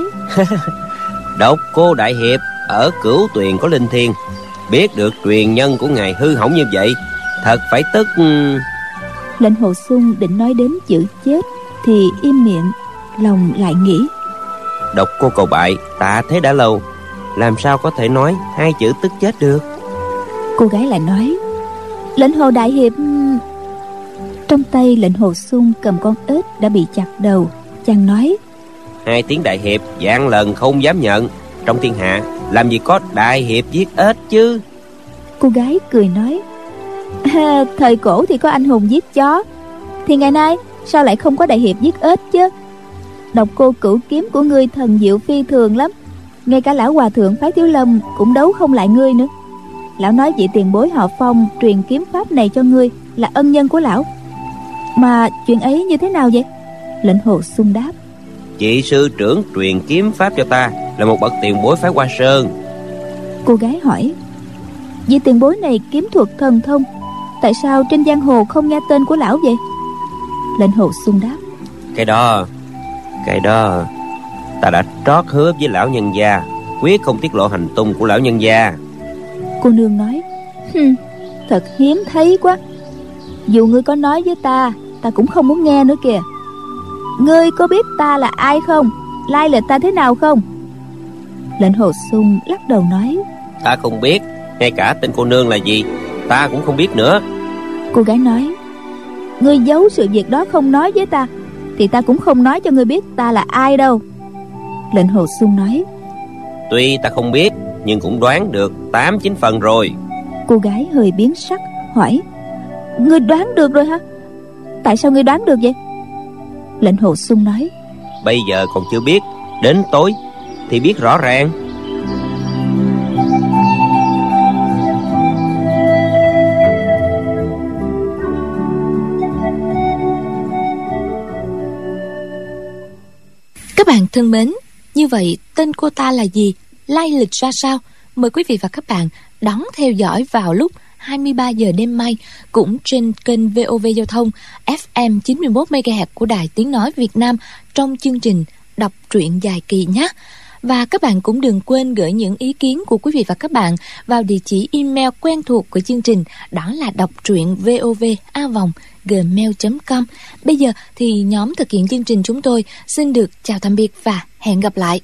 Speaker 5: Độc cô Đại Hiệp ở Cửu Tuyền có linh thiêng, biết được truyền nhân của ngài hư hỏng như vậy, thật phải tức.
Speaker 2: Lệnh Hồ Xuân định nói đến chữ chết thì im miệng, lòng lại nghĩ:
Speaker 5: Độc cô cầu bại tạ thế đã lâu, làm sao có thể nói hai chữ tức chết được.
Speaker 2: Cô gái lại nói: Lệnh Hồ Đại Hiệp. Trong tay lệnh Hồ Xuân cầm con ếch đã bị chặt đầu. Chàng nói:
Speaker 5: Hai tiếng Đại Hiệp vạn lần không dám nhận, trong thiên hạ làm gì có Đại Hiệp giết ếch chứ.
Speaker 2: Cô gái cười nói: à, thời cổ thì có anh hùng giết chó, thì ngày nay sao lại không có Đại Hiệp giết ếch chứ? Độc cô cửu kiếm của ngươi thần diệu phi thường lắm, ngay cả lão hòa thượng phái Thiếu Lâm cũng đấu không lại ngươi nữa. Lão nói vị tiền bối họ Phong truyền kiếm pháp này cho ngươi là ân nhân của lão. Mà chuyện ấy như thế nào vậy? Lệnh Hồ Xuân đáp:
Speaker 5: Vị sư trưởng truyền kiếm pháp cho ta là một bậc tiền bối phái Hoa Sơn.
Speaker 2: Cô gái hỏi: vị tiền bối này kiếm thuật thần thông, tại sao trên giang hồ không nghe tên của lão vậy? Lệnh Hồ Xuân đáp:
Speaker 5: Cái đó Cái đó ta đã trót hứa với lão nhân gia, quyết không tiết lộ hành tung của lão nhân gia.
Speaker 2: Cô nương nói: Hừm, thật hiếm thấy quá. Dù ngươi có nói với ta, ta cũng không muốn nghe nữa kìa. Ngươi có biết ta là ai không? Lai lịch ta thế nào không? Lệnh Hồ Xuân lắc đầu nói:
Speaker 5: Ta không biết, ngay cả tên cô nương là gì ta cũng không biết nữa.
Speaker 2: Cô gái nói: Ngươi giấu sự việc đó không nói với ta, thì ta cũng không nói cho ngươi biết ta là ai đâu. Lệnh Hồ Xuân nói:
Speaker 5: Tuy ta không biết, nhưng cũng đoán được tám chín phần rồi.
Speaker 2: Cô gái hơi biến sắc, hỏi: Ngươi đoán được rồi hả? Tại sao ngươi đoán được vậy? Lệnh Hồ Xuân nói:
Speaker 5: Bây giờ còn chưa biết, đến tối thì biết rõ ràng.
Speaker 1: Các bạn thân mến, như vậy tên cô ta là gì, lai lịch ra sao? Mời quý vị và các bạn đón theo dõi vào lúc hai mươi ba giờ đêm mai, cũng trên kênh vê o vê Giao thông ép em chín mươi mốt mê ga héc của Đài Tiếng Nói Việt Nam trong chương trình Đọc truyện dài kỳ nhé. Và các bạn cũng đừng quên gửi những ý kiến của quý vị và các bạn vào địa chỉ email quen thuộc của chương trình, đó là đọc truyện vov a vòng gmail chấm com. Bây giờ thì nhóm thực hiện chương trình chúng tôi xin được chào tạm biệt và hẹn gặp lại.